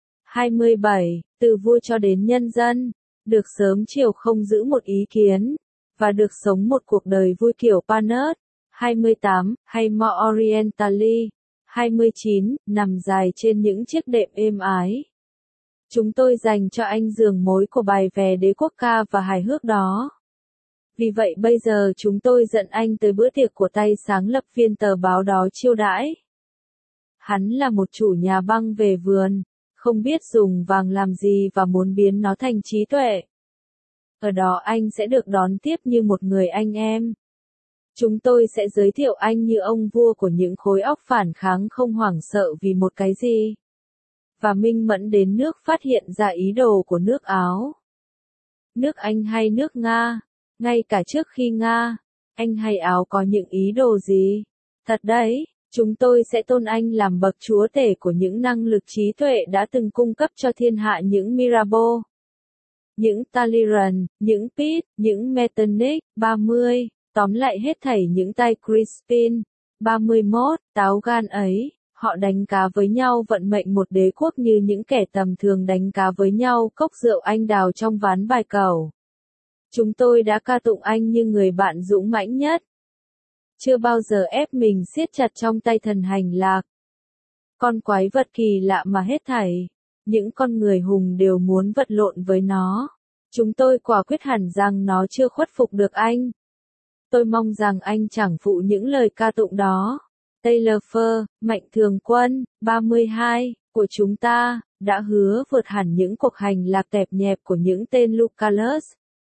27. Từ vua cho đến nhân dân, được sớm chiều không giữ một ý kiến, và được sống một cuộc đời vui kiểu Panet. 28. Hay more orientally. 29. Nằm dài trên những chiếc đệm êm ái. Chúng tôi dành cho anh giường mối của bài về đế quốc ca và hài hước đó. Vì vậy bây giờ chúng tôi dẫn anh tới bữa tiệc của tay sáng lập viên tờ báo đó chiêu đãi. Hắn là một chủ nhà băng về vườn, không biết dùng vàng làm gì và muốn biến nó thành trí tuệ. Ở đó anh sẽ được đón tiếp như một người anh em. Chúng tôi sẽ giới thiệu anh như ông vua của những khối óc phản kháng không hoảng sợ vì một cái gì. Và minh mẫn đến nước phát hiện ra ý đồ của nước Áo. Nước Anh hay nước Nga, ngay cả trước khi Nga, Anh hay Áo có những ý đồ gì? Thật đấy, chúng tôi sẽ tôn anh làm bậc chúa tể của những năng lực trí tuệ đã từng cung cấp cho thiên hạ những Mirabeau, những Talleyrand, những Pitt, những Metternich. 30. Tóm lại hết thảy những tay Crispin. 31. Táo gan ấy. Họ đánh cá với nhau vận mệnh một đế quốc như những kẻ tầm thường đánh cá với nhau cốc rượu anh đào trong ván bài cẩu. Chúng tôi đã ca tụng anh như người bạn dũng mãnh nhất. Chưa bao giờ ép mình siết chặt trong tay thần hành lạc. Con quái vật kỳ lạ mà hết thảy, những con người hùng đều muốn vật lộn với nó. Chúng tôi quả quyết hẳn rằng nó chưa khuất phục được anh. Tôi mong rằng anh chẳng phụ những lời ca tụng đó. Taylor Fur, Mạnh Thường Quân, 32, của chúng ta, đã hứa vượt hẳn những cuộc hành lạc tẹp nhẹp của những tên Lucullus.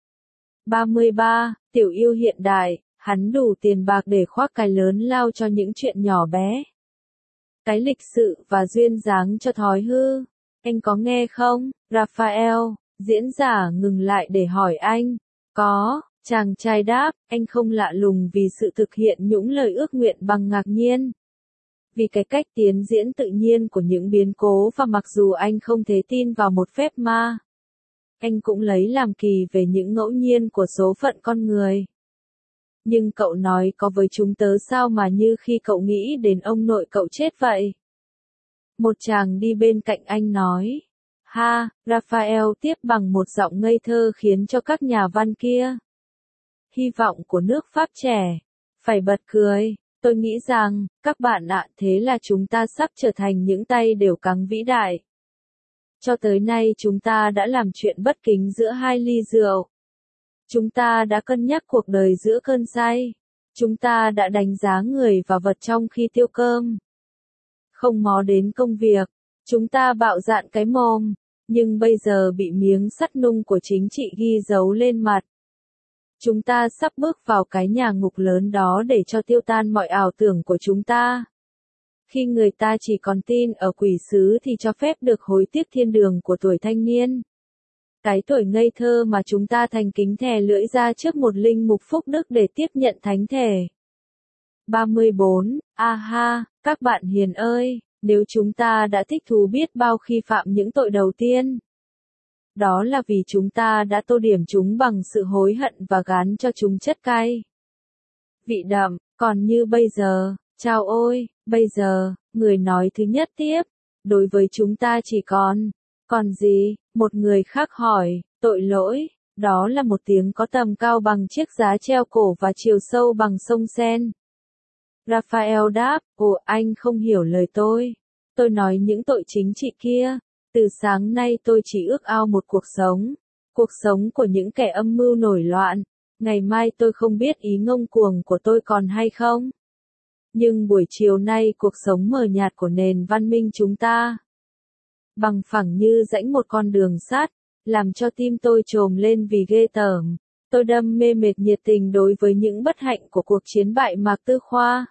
33, tiểu yêu hiện đại, hắn đủ tiền bạc để khoác cái lớn lao cho những chuyện nhỏ bé. cái lịch sự và duyên dáng cho thói hư. Anh có nghe không, Raphael? Diễn giả ngừng lại để hỏi anh. Có, chàng trai đáp, anh không lạ lùng vì sự thực hiện những lời ước nguyện bằng ngạc nhiên. Vì cái cách tiến diễn tự nhiên của những biến cố và mặc dù anh không thể tin vào một phép ma, anh cũng lấy làm kỳ về những ngẫu nhiên của số phận con người. Nhưng cậu nói có với chúng tớ sao mà như khi cậu nghĩ đến ông nội cậu chết vậy? Một chàng đi bên cạnh anh nói. Ha, Raphael tiếp bằng một giọng ngây thơ khiến cho các nhà văn kia, hy vọng của nước Pháp trẻ, phải bật cười. Tôi nghĩ rằng, các bạn ạ, thế là chúng ta sắp trở thành những tay đều cáng vĩ đại. Cho tới nay chúng ta đã làm chuyện bất kính giữa hai ly rượu. Chúng ta đã cân nhắc cuộc đời giữa cơn say. Chúng ta đã đánh giá người và vật trong khi tiêu cơm. Không mó đến công việc. Chúng ta bạo dạn cái mồm. Nhưng bây giờ bị miếng sắt nung của chính trị ghi dấu lên mặt. Chúng ta sắp bước vào cái nhà ngục lớn đó để cho tiêu tan mọi ảo tưởng của chúng ta. Khi người ta chỉ còn tin ở quỷ sứ thì cho phép được hối tiếc thiên đường của tuổi thanh niên. Cái tuổi ngây thơ mà chúng ta thành kính thè lưỡi ra trước một linh mục phúc đức để tiếp nhận thánh thể. 34. Ha, các bạn hiền ơi, nếu chúng ta đã thích thú biết bao khi phạm những tội đầu tiên, đó là vì chúng ta đã tô điểm chúng bằng sự hối hận và gán cho chúng chất cay, vị đậm, còn như bây giờ, chao ôi, bây giờ, người nói thứ nhất tiếp, đối với chúng ta chỉ còn gì, một người khác hỏi, tội lỗi, đó là một tiếng có tầm cao bằng chiếc giá treo cổ và chiều sâu bằng sông Sen. Raphael đáp, anh không hiểu lời tôi nói những tội chính trị kia. Từ sáng nay tôi chỉ ước ao một cuộc sống của những kẻ âm mưu nổi loạn. Ngày mai tôi không biết ý ngông cuồng của tôi còn hay không. Nhưng buổi chiều nay cuộc sống mờ nhạt của nền văn minh chúng ta, bằng phẳng như rãnh một con đường sắt, làm cho tim tôi trồm lên vì ghê tởm. Tôi đâm mê mệt nhiệt tình đối với những bất hạnh của cuộc chiến bại Mạc Tư Khoa.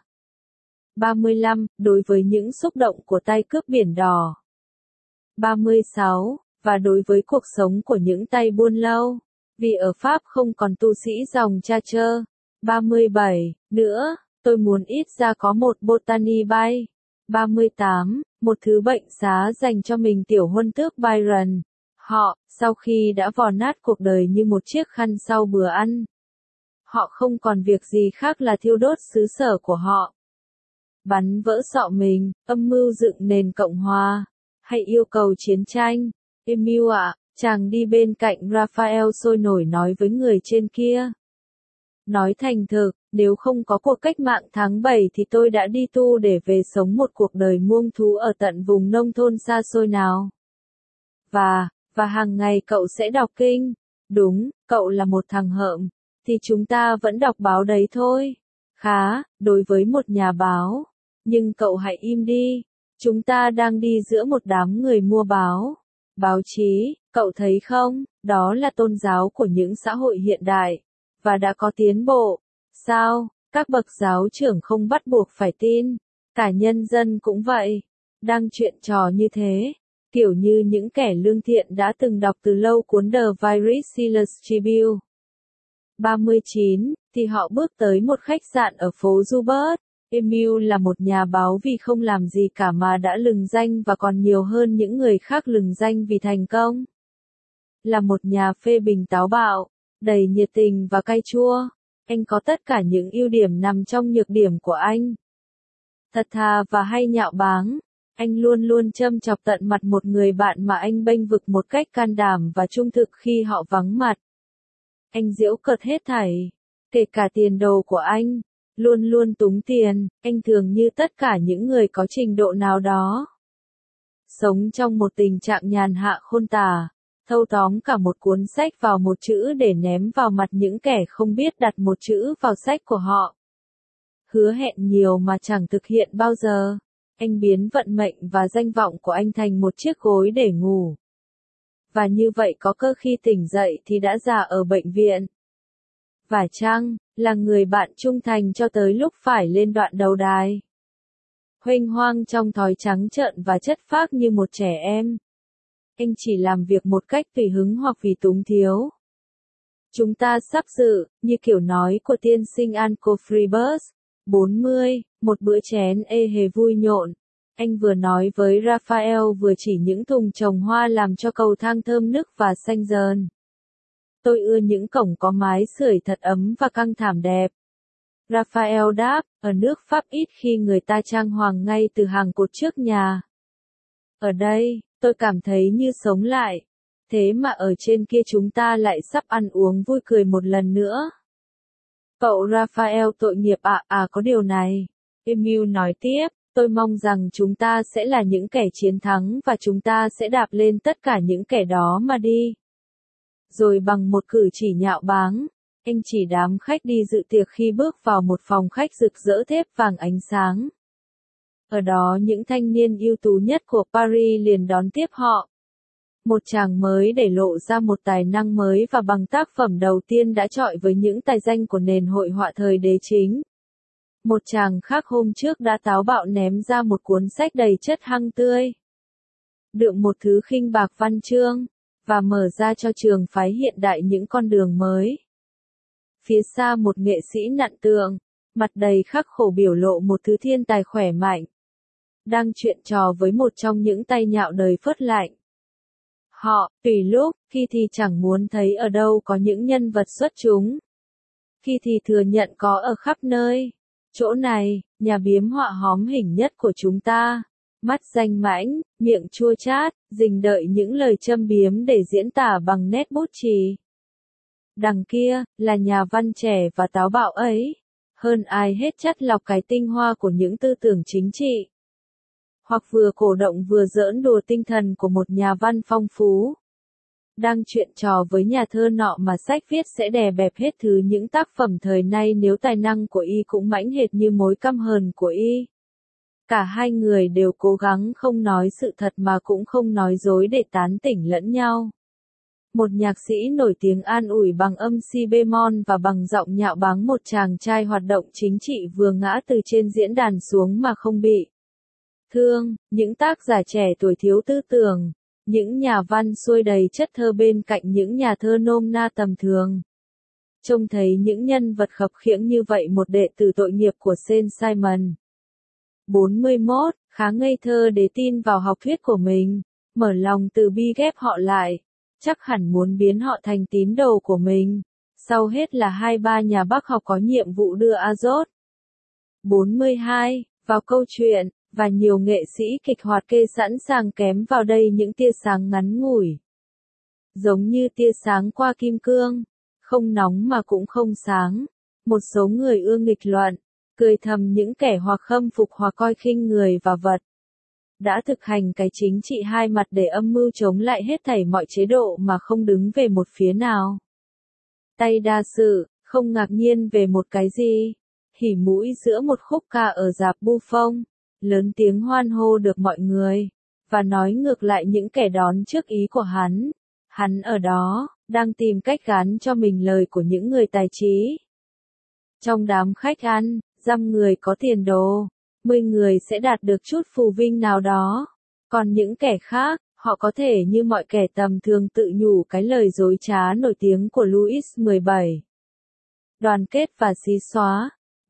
35. Đối với những xúc động của tay cướp Biển Đỏ. 36. Và đối với cuộc sống của những tay buôn lâu. Vì ở Pháp không còn tu sĩ dòng cha chơ. 37. Nữa, tôi muốn ít ra có một botany bay. 38. Một thứ bệnh xá dành cho mình tiểu huân tước Byron. Họ, sau khi đã vò nát cuộc đời như một chiếc khăn sau bữa ăn, họ không còn việc gì khác là thiêu đốt xứ sở của họ, bắn vỡ sọ mình, âm mưu dựng nền Cộng hòa, hay yêu cầu chiến tranh. Emile ạ, chàng đi bên cạnh Raphael sôi nổi nói với người trên kia. Nói thành thực, nếu không có cuộc cách mạng tháng 7 thì tôi đã đi tu để về sống một cuộc đời muông thú ở tận vùng nông thôn xa xôi nào. Và hàng ngày cậu sẽ đọc kinh. Đúng, cậu là một thằng hợm, thì chúng ta vẫn đọc báo đấy thôi. Khá, đối với một nhà báo. Nhưng cậu hãy im đi. Chúng ta đang đi giữa một đám người mua báo. Báo chí, cậu thấy không, đó là tôn giáo của những xã hội hiện đại. Và đã có tiến bộ. Sao, các bậc giáo trưởng không bắt buộc phải tin. Cả nhân dân cũng vậy. Đang chuyện trò như thế. Kiểu như những kẻ lương thiện đã từng đọc từ lâu cuốn The Versailles Tribune. 39. Thì họ bước tới một khách sạn ở phố Joubert. Emile là một nhà báo vì không làm gì cả mà đã lừng danh và còn nhiều hơn những người khác lừng danh vì thành công. Là một nhà phê bình táo bạo, đầy nhiệt tình và cay chua. Anh có tất cả những ưu điểm nằm trong nhược điểm của anh. Thật thà và hay nhạo báng. Anh luôn luôn châm chọc tận mặt một người bạn mà anh bênh vực một cách can đảm và trung thực khi họ vắng mặt. Anh giễu cợt hết thảy, kể cả tiền đồ của anh. Luôn luôn túng tiền, anh thường như tất cả những người có trình độ nào đó. Sống trong một tình trạng nhàn hạ khôn tả, thâu tóm cả một cuốn sách vào một chữ để ném vào mặt những kẻ không biết đặt một chữ vào sách của họ. Hứa hẹn nhiều mà chẳng thực hiện bao giờ. Anh biến vận mệnh và danh vọng của anh thành một chiếc gối để ngủ. Và như vậy có cơ khi tỉnh dậy thì đã già ở bệnh viện. Và chăng, là người bạn trung thành cho tới lúc phải lên đoạn đầu đài. huênh hoang trong thói trắng trợn và chất phác như một trẻ em. Anh chỉ làm việc một cách tùy hứng hoặc vì túng thiếu. Chúng ta sắp dự, như kiểu nói của tiên sinh Anko Freebus, 40, một bữa chén ê hề vui nhộn. Anh vừa nói với Raphael vừa chỉ những thùng trồng hoa làm cho cầu thang thơm nức và xanh dờn. Tôi ưa những cổng có mái sưởi thật ấm và căng thảm đẹp. Raphael đáp, ở nước Pháp ít khi người ta trang hoàng ngay từ hàng cột trước nhà. Ở đây, tôi cảm thấy như sống lại. Thế mà ở trên kia chúng ta lại sắp ăn uống vui cười một lần nữa. Cậu Raphael tội nghiệp có điều này. Emile nói tiếp, tôi mong rằng chúng ta sẽ là những kẻ chiến thắng và chúng ta sẽ đạp lên tất cả những kẻ đó mà đi. Rồi bằng một cử chỉ nhạo báng, anh chỉ đám khách đi dự tiệc khi bước vào một phòng khách rực rỡ thép vàng ánh sáng. Ở đó những thanh niên ưu tú nhất của Paris liền đón tiếp họ. Một chàng mới để lộ ra một tài năng mới và bằng tác phẩm đầu tiên đã chọi với những tài danh của nền hội họa thời đế chính. Một chàng khác hôm trước đã táo bạo ném ra một cuốn sách đầy chất hăng tươi, đượm một thứ khinh bạc văn chương, và mở ra cho trường phái hiện đại những con đường mới. Phía xa một nghệ sĩ nặn tượng, mặt đầy khắc khổ biểu lộ một thứ thiên tài khỏe mạnh, đang chuyện trò với một trong những tay nhạo đời phớt lạnh. Họ, tùy lúc, khi thì chẳng muốn thấy ở đâu có những nhân vật xuất chúng. Khi thì thừa nhận có ở khắp nơi. Chỗ này, nhà biếm họa hóm hình nhất của chúng ta. Mắt danh mãnh, miệng chua chát, rình đợi những lời châm biếm để diễn tả bằng nét bút chì. Đằng kia, là nhà văn trẻ và táo bạo ấy. Hơn ai hết chắt lọc cái tinh hoa của những tư tưởng chính trị. Hoặc vừa cổ động vừa giỡn đùa tinh thần của một nhà văn phong phú. Đang chuyện trò với nhà thơ nọ mà sách viết sẽ đè bẹp hết thứ những tác phẩm thời nay nếu tài năng của y cũng mãnh hệt như mối căm hờn của y. Cả hai người đều cố gắng không nói sự thật mà cũng không nói dối để tán tỉnh lẫn nhau. Một nhạc sĩ nổi tiếng an ủi bằng âm si bemol và bằng giọng nhạo báng một chàng trai hoạt động chính trị vừa ngã từ trên diễn đàn xuống mà không bị thương. Những tác giả trẻ tuổi thiếu tư tưởng, những nhà văn xuôi đầy chất thơ bên cạnh những nhà thơ nôm na tầm thường. Trông thấy những nhân vật khập khiễng như vậy một đệ tử tội nghiệp của Saint-Simon. 41, khá ngây thơ để tin vào học thuyết của mình, mở lòng từ bi ghép họ lại, chắc hẳn muốn biến họ thành tín đồ của mình. Sau hết là hai ba nhà bác học có nhiệm vụ đưa Azot. 42, vào câu chuyện, và nhiều nghệ sĩ kịch hoạt kê sẵn sàng kém vào đây những tia sáng ngắn ngủi. Giống như tia sáng qua kim cương, không nóng mà cũng không sáng. Một số người ưa nghịch loạn, cười thầm những kẻ hoặc khâm phục hoặc coi khinh người và vật. Đã thực hành cái chính trị hai mặt để âm mưu chống lại hết thảy mọi chế độ mà không đứng về một phía nào. Tay đa sự, không ngạc nhiên về một cái gì. Hỉ mũi giữa một khúc ca ở rạp Buffon, lớn tiếng hoan hô được mọi người, và nói ngược lại những kẻ đón trước ý của hắn. Hắn ở đó, đang tìm cách gán cho mình lời của những người tài trí. Trong đám khách ăn, dăm người có tiền đồ, 10 người sẽ đạt được chút phù vinh nào đó. Còn những kẻ khác, họ có thể như mọi kẻ tầm thường tự nhủ cái lời dối trá nổi tiếng của Louis XVII. Đoàn kết và xí xóa.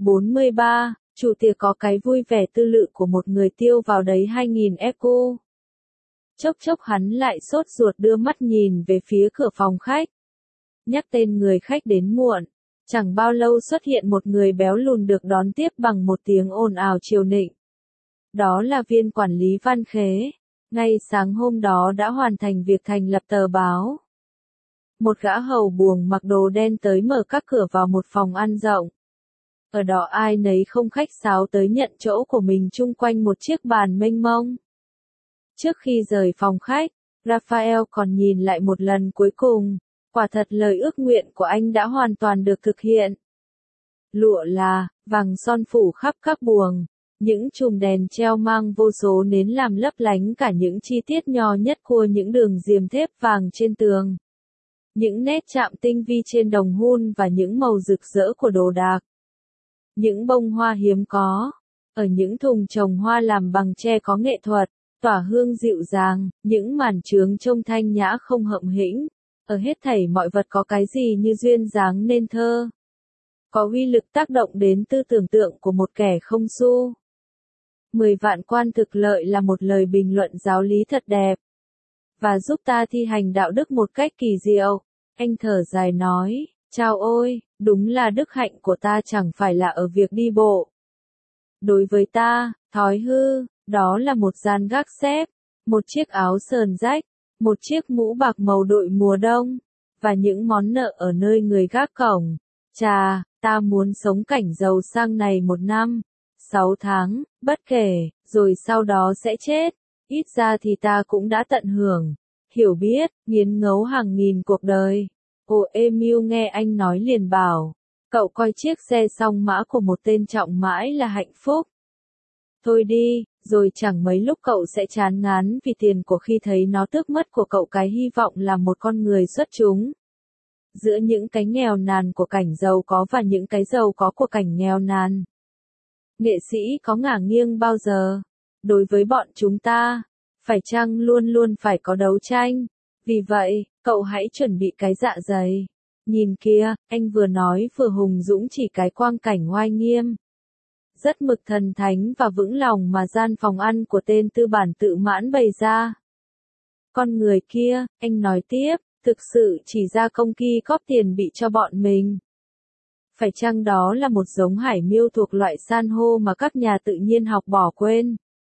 43, chủ tiệc có cái vui vẻ tư lự của một người tiêu vào đấy 2.000 EQ. Chốc chốc hắn lại sốt ruột đưa mắt nhìn về phía cửa phòng khách. Nhắc tên người khách đến muộn. Chẳng bao lâu xuất hiện một người béo lùn được đón tiếp bằng một tiếng ồn ào triều nịnh. Đó là viên quản lý Văn Khế. Ngay sáng hôm đó đã hoàn thành việc thành lập tờ báo. Một gã hầu buồng mặc đồ đen tới mở các cửa vào một phòng ăn rộng. Ở đó ai nấy không khách sáo tới nhận chỗ của mình chung quanh một chiếc bàn mênh mông. Trước khi rời phòng khách, Raphael còn nhìn lại một lần cuối cùng. Quả thật lời ước nguyện của anh đã hoàn toàn được thực hiện. Lụa là, vàng son phủ khắp các buồng. Những chùm đèn treo mang vô số nến làm lấp lánh cả những chi tiết nho nhất của những đường diềm thép vàng trên tường. Những nét chạm tinh vi trên đồng hun và những màu rực rỡ của đồ đạc. Những bông hoa hiếm có. Ở những thùng trồng hoa làm bằng tre có nghệ thuật, tỏa hương dịu dàng, những màn chướng trông thanh nhã không hậm hĩnh. Ở hết thảy mọi vật có cái gì như duyên dáng nên thơ. Có uy lực tác động đến tư tưởng tượng của một kẻ không xu. 10 vạn quan thực lợi là một lời bình luận giáo lý thật đẹp. Và giúp ta thi hành đạo đức một cách kỳ diệu. Anh thở dài nói, chao ôi, đúng là đức hạnh của ta chẳng phải là ở việc đi bộ. Đối với ta, thói hư, đó là một gian gác xếp, một chiếc áo sờn rách, một chiếc mũ bạc màu đội mùa đông, và những món nợ ở nơi người gác cổng. Chà, ta muốn sống cảnh giàu sang này 1 năm, 6 tháng, bất kể, rồi sau đó sẽ chết. Ít ra thì ta cũng đã tận hưởng, hiểu biết, nghiến ngấu hàng nghìn cuộc đời. Cô Emil nghe anh nói liền bảo, cậu coi chiếc xe song mã của một tên trọng mãi là hạnh phúc. Thôi đi, rồi chẳng mấy lúc cậu sẽ chán ngán vì tiền của khi thấy nó tước mất của cậu cái hy vọng là một con người xuất chúng. Giữa những cái nghèo nàn của cảnh giàu có và những cái giàu có của cảnh nghèo nàn. Nghệ sĩ có ngả nghiêng bao giờ? Đối với bọn chúng ta, phải chăng luôn luôn phải có đấu tranh? Vì vậy, cậu hãy chuẩn bị cái dạ dày. Nhìn kia, anh vừa nói vừa hùng dũng chỉ cái quang cảnh oai nghiêm. Rất mực thần thánh và vững lòng mà gian phòng ăn của tên tư bản tự mãn bày ra. Con người kia, anh nói tiếp, thực sự chỉ ra công ki cóp tiền bị cho bọn mình. Phải chăng đó là một giống hải miêu thuộc loại san hô mà các nhà tự nhiên học bỏ quên?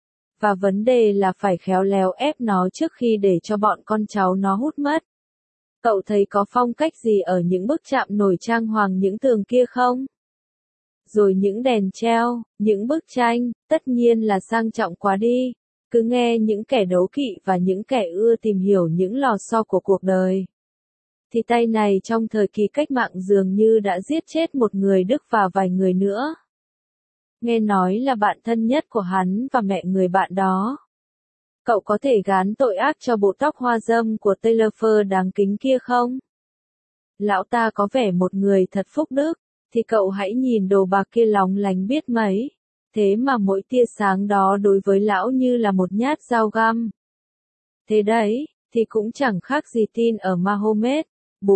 Và vấn đề là phải khéo léo ép nó trước khi để cho bọn con cháu nó hút mất. Cậu thấy có phong cách gì ở những bức chạm nổi trang hoàng những tường kia không? Rồi những đèn treo, những bức tranh, tất nhiên là sang trọng quá đi. Cứ nghe những kẻ đấu kỵ và những kẻ ưa tìm hiểu những lò xo của cuộc đời. Thì tay này trong thời kỳ cách mạng dường như đã giết chết một người Đức và vài người nữa. Nghe nói là bạn thân nhất của hắn và mẹ người bạn đó. Cậu có thể gán tội ác cho bộ tóc hoa râm của Taylor Fur đáng kính kia không? Lão ta có vẻ một người thật phúc đức, thì cậu hãy nhìn đồ bạc kia lóng lánh biết mấy. Thế mà mỗi tia sáng đó đối với lão như là một nhát dao găm. Thế đấy, thì cũng chẳng khác gì tin ở Mahomet.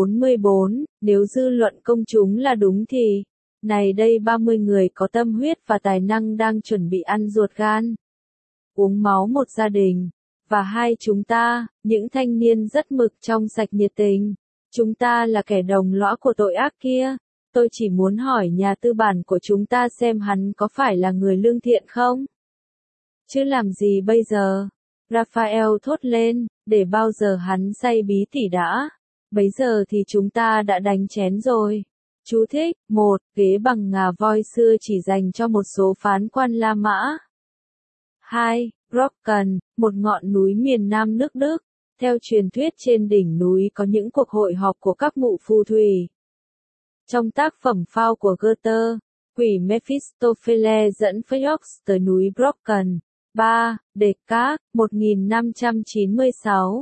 44, nếu dư luận công chúng là đúng thì, này đây 30 người có tâm huyết và tài năng đang chuẩn bị ăn ruột gan. Uống máu một gia đình, và hai chúng ta, những thanh niên rất mực trong sạch nhiệt tình. Chúng ta là kẻ đồng lõa của tội ác kia. Tôi chỉ muốn hỏi nhà tư bản của chúng ta xem hắn có phải là người lương thiện không? Chứ làm gì bây giờ? Raphael thốt lên, để bao giờ hắn say bí tỉ đã. Bấy giờ thì chúng ta đã đánh chén rồi. Chú thích, 1. Ghế bằng ngà voi xưa chỉ dành cho một số phán quan La Mã. 2. Brocken, một ngọn núi miền nam nước Đức. Theo truyền thuyết trên đỉnh núi có những cuộc hội họp của các mụ phù thủy. Trong tác phẩm Phao của Goethe, quỷ Mephistopheles dẫn Phaeox tới núi Brocken. 3. Descartes, 1596,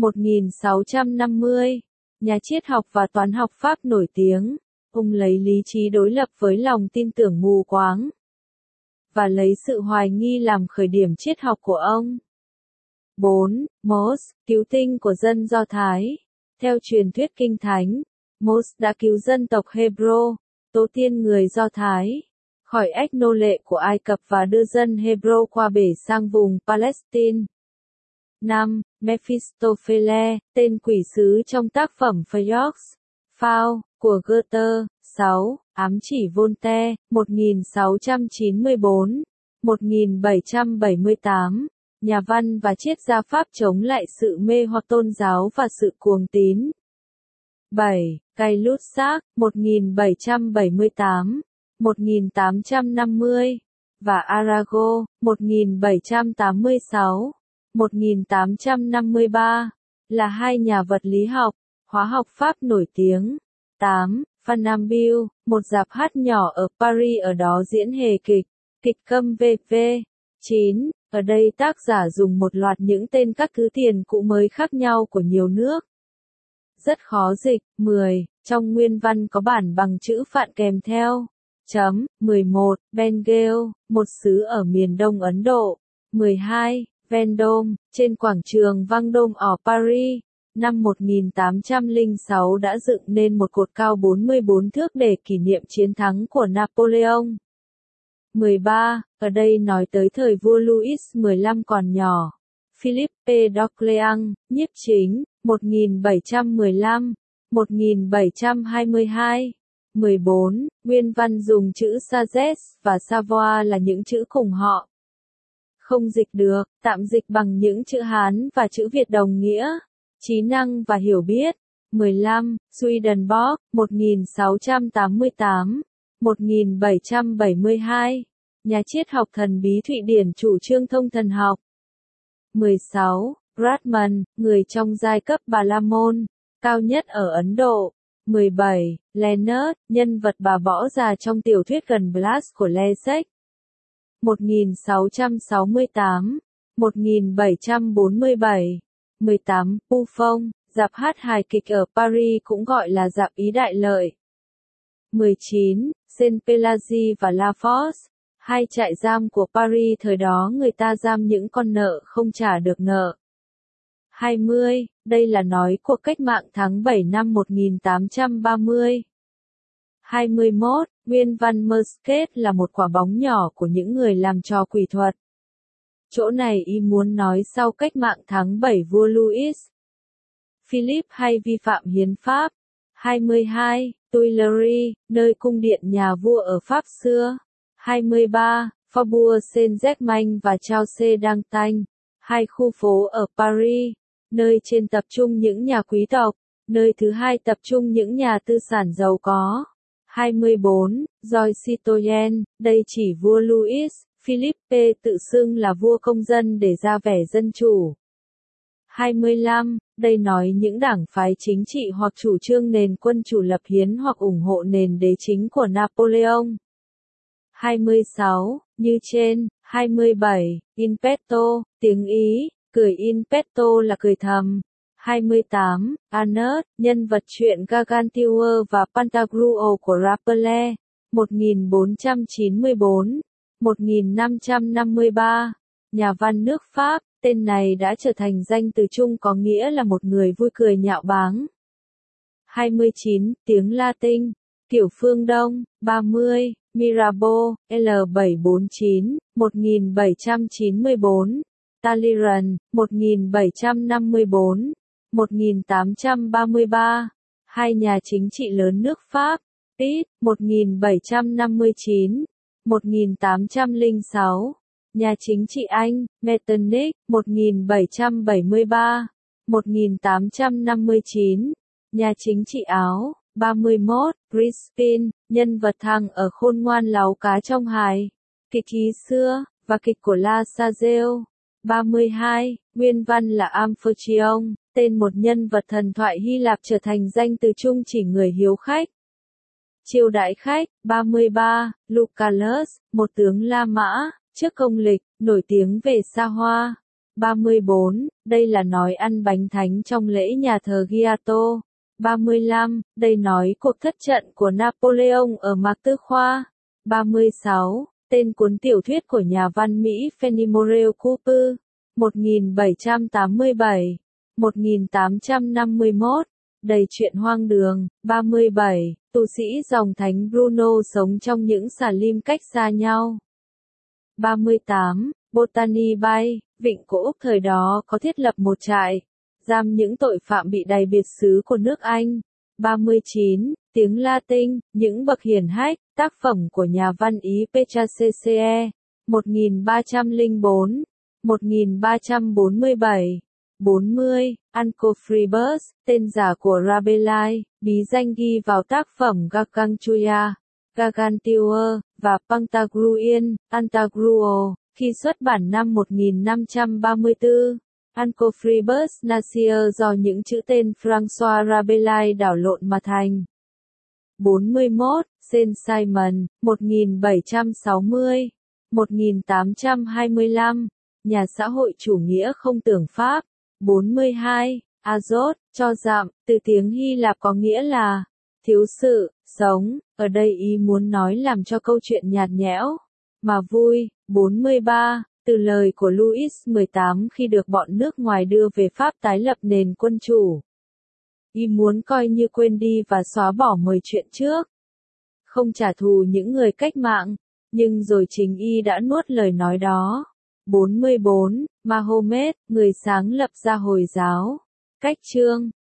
1650, nhà triết học và toán học Pháp nổi tiếng. Ông lấy lý trí đối lập với lòng tin tưởng mù quáng, và lấy sự hoài nghi làm khởi điểm triết học của ông. 4. Moses, cứu tinh của dân Do Thái. Theo truyền thuyết kinh thánh, Moses đã cứu dân tộc Hebrew, tổ tiên người Do Thái, khỏi ách nô lệ của Ai Cập và đưa dân Hebrew qua bể sang vùng Palestine. 5. Mephistopheles, tên quỷ sứ trong tác phẩm Phaeox, Phao, của Goethe. 6. Ám chỉ Voltaire, 1694, 1778, nhà văn và triết gia Pháp chống lại sự mê hoặc tôn giáo và sự cuồng tín. 7. Caillou Sark, 1778, 1850, và Arago, 1786, 1853, là hai nhà vật lý học, hóa học Pháp nổi tiếng. 8. Fanambiu, một rạp hát nhỏ ở Paris ở đó diễn hề kịch, kịch câm v.v. 9. Ở đây tác giả dùng một loạt những tên các thứ tiền cũ mới khác nhau của nhiều nước. Rất khó dịch. 10. Trong nguyên văn có bản bằng chữ phạn kèm theo. 11. Bengal, một xứ ở miền đông Ấn Độ. 12. Vendôme, trên quảng trường Vendôme ở Paris. Năm 1806 đã dựng nên một cột cao 44 thước để kỷ niệm chiến thắng của Napoleon. 13. Ở đây nói tới thời vua Louis XV còn nhỏ. Philippe d'Orléans, nhiếp chính, 1715, 1722. 14. Nguyên văn dùng chữ Sagesse và Savoie là những chữ cùng họ. Không dịch được, tạm dịch bằng những chữ Hán và chữ Việt đồng nghĩa. Trí năng và hiểu biết. 15. Swedenborg, 1688, 1772. Nhà triết học thần bí Thụy Điển chủ trương thông thần học. 16. Brahman, người trong giai cấp Bà La Môn, cao nhất ở Ấn Độ. 17. Leonard, nhân vật bà võ già trong tiểu thuyết Gần Blas của Leszek. 1668, 1747. 18. Buffon, rạp hát hài kịch ở Paris cũng gọi là rạp Ý Đại Lợi. 19. Saint-Pélagie và La Force, hai trại giam của Paris thời đó người ta giam những con nợ không trả được nợ. 20. Đây là nói cuộc cách mạng tháng 7 năm 1830. 21. Nguyên văn Musket là một quả bóng nhỏ của những người làm trò quỷ thuật. Chỗ này y muốn nói sau cách mạng tháng 7 vua Louis Philip hay vi phạm hiến pháp. 22. Tuileries, nơi cung điện nhà vua ở Pháp xưa. 23. Faubourg Saint-Germain và Chaussée d'Antin, hai khu phố ở Paris, nơi trên tập trung những nhà quý tộc, nơi thứ hai tập trung những nhà tư sản giàu có. 24. Joy Citoyen, đây chỉ vua Louis Philippe tự xưng là vua công dân để ra vẻ dân chủ. 25. Đây nói những đảng phái chính trị hoặc chủ trương nền quân chủ lập hiến hoặc ủng hộ nền đế chính của Napoleon. 26. Như trên. 27. In petto, tiếng Ý, cười in petto là cười thầm. 28. Arnaud, nhân vật truyện Gargantua và Pantagruel của Rabelais. 1494, 1553. Nhà văn nước Pháp, tên này đã trở thành danh từ chung có nghĩa là một người vui cười nhạo báng. 29. Tiếng Latin, kiểu phương Đông. 30. Mirabeau, L749, 1794. Talleyrand, 1754, 1833. Hai nhà chính trị lớn nước Pháp. Pitt, 1759, 1806. Nhà chính trị Anh, Metternich, 1773, 1859. Nhà chính trị Áo. 31. Crispin, nhân vật thằng ở khôn ngoan láu cá trong hài kịch ký xưa, và kịch của La Sagelle. 32. Nguyên văn là Amphitryon, tên một nhân vật thần thoại Hy Lạp trở thành danh từ chung chỉ người hiếu khách, chiêu đãi khách. 33. Lucullus, một tướng La Mã, trước công lịch, nổi tiếng về xa hoa. 34. Đây là nói ăn bánh thánh trong lễ nhà thờ Giotto. 35. Đây nói cuộc thất trận của Napoleon ở Mạc Tư Khoa. 36. Tên cuốn tiểu thuyết của nhà văn Mỹ Fenimore Cooper. 1787, 1851. Đầy chuyện hoang đường. 37. Tu sĩ dòng thánh Bruno sống trong những xà lim cách xa nhau. 38. Botany Bay, vịnh của Úc thời đó có thiết lập một trại giam những tội phạm bị đày biệt xứ của nước Anh. 39. Tiếng Latin, những bậc hiển hách, tác phẩm của nhà văn Ý Petrarch, 1304, 1347. 40. Ancofribus, tên giả của Rabelais, bí danh ghi vào tác phẩm Gargantua, Gargantua, và Pantagruel, Pantagruel, khi xuất bản năm 1534. Ancofribus Nacier do những chữ tên François Rabelais đảo lộn mà thành. 41. Saint-Simon, 1760, 1825. Nhà xã hội chủ nghĩa không tưởng Pháp. 42. Azot, cho dặm, từ tiếng Hy Lạp có nghĩa là Thiếu sự, sống, ở đây ý muốn nói làm cho câu chuyện nhạt nhẽo, mà vui. 43. Từ lời của Louis XVIII khi được bọn nước ngoài đưa về Pháp tái lập nền quân chủ. Y muốn coi như quên đi và xóa bỏ 10 chuyện trước. Không trả thù những người cách mạng, nhưng rồi chính Y đã nuốt lời nói đó. 44. Mahomet, người sáng lập ra Hồi giáo. Cách chương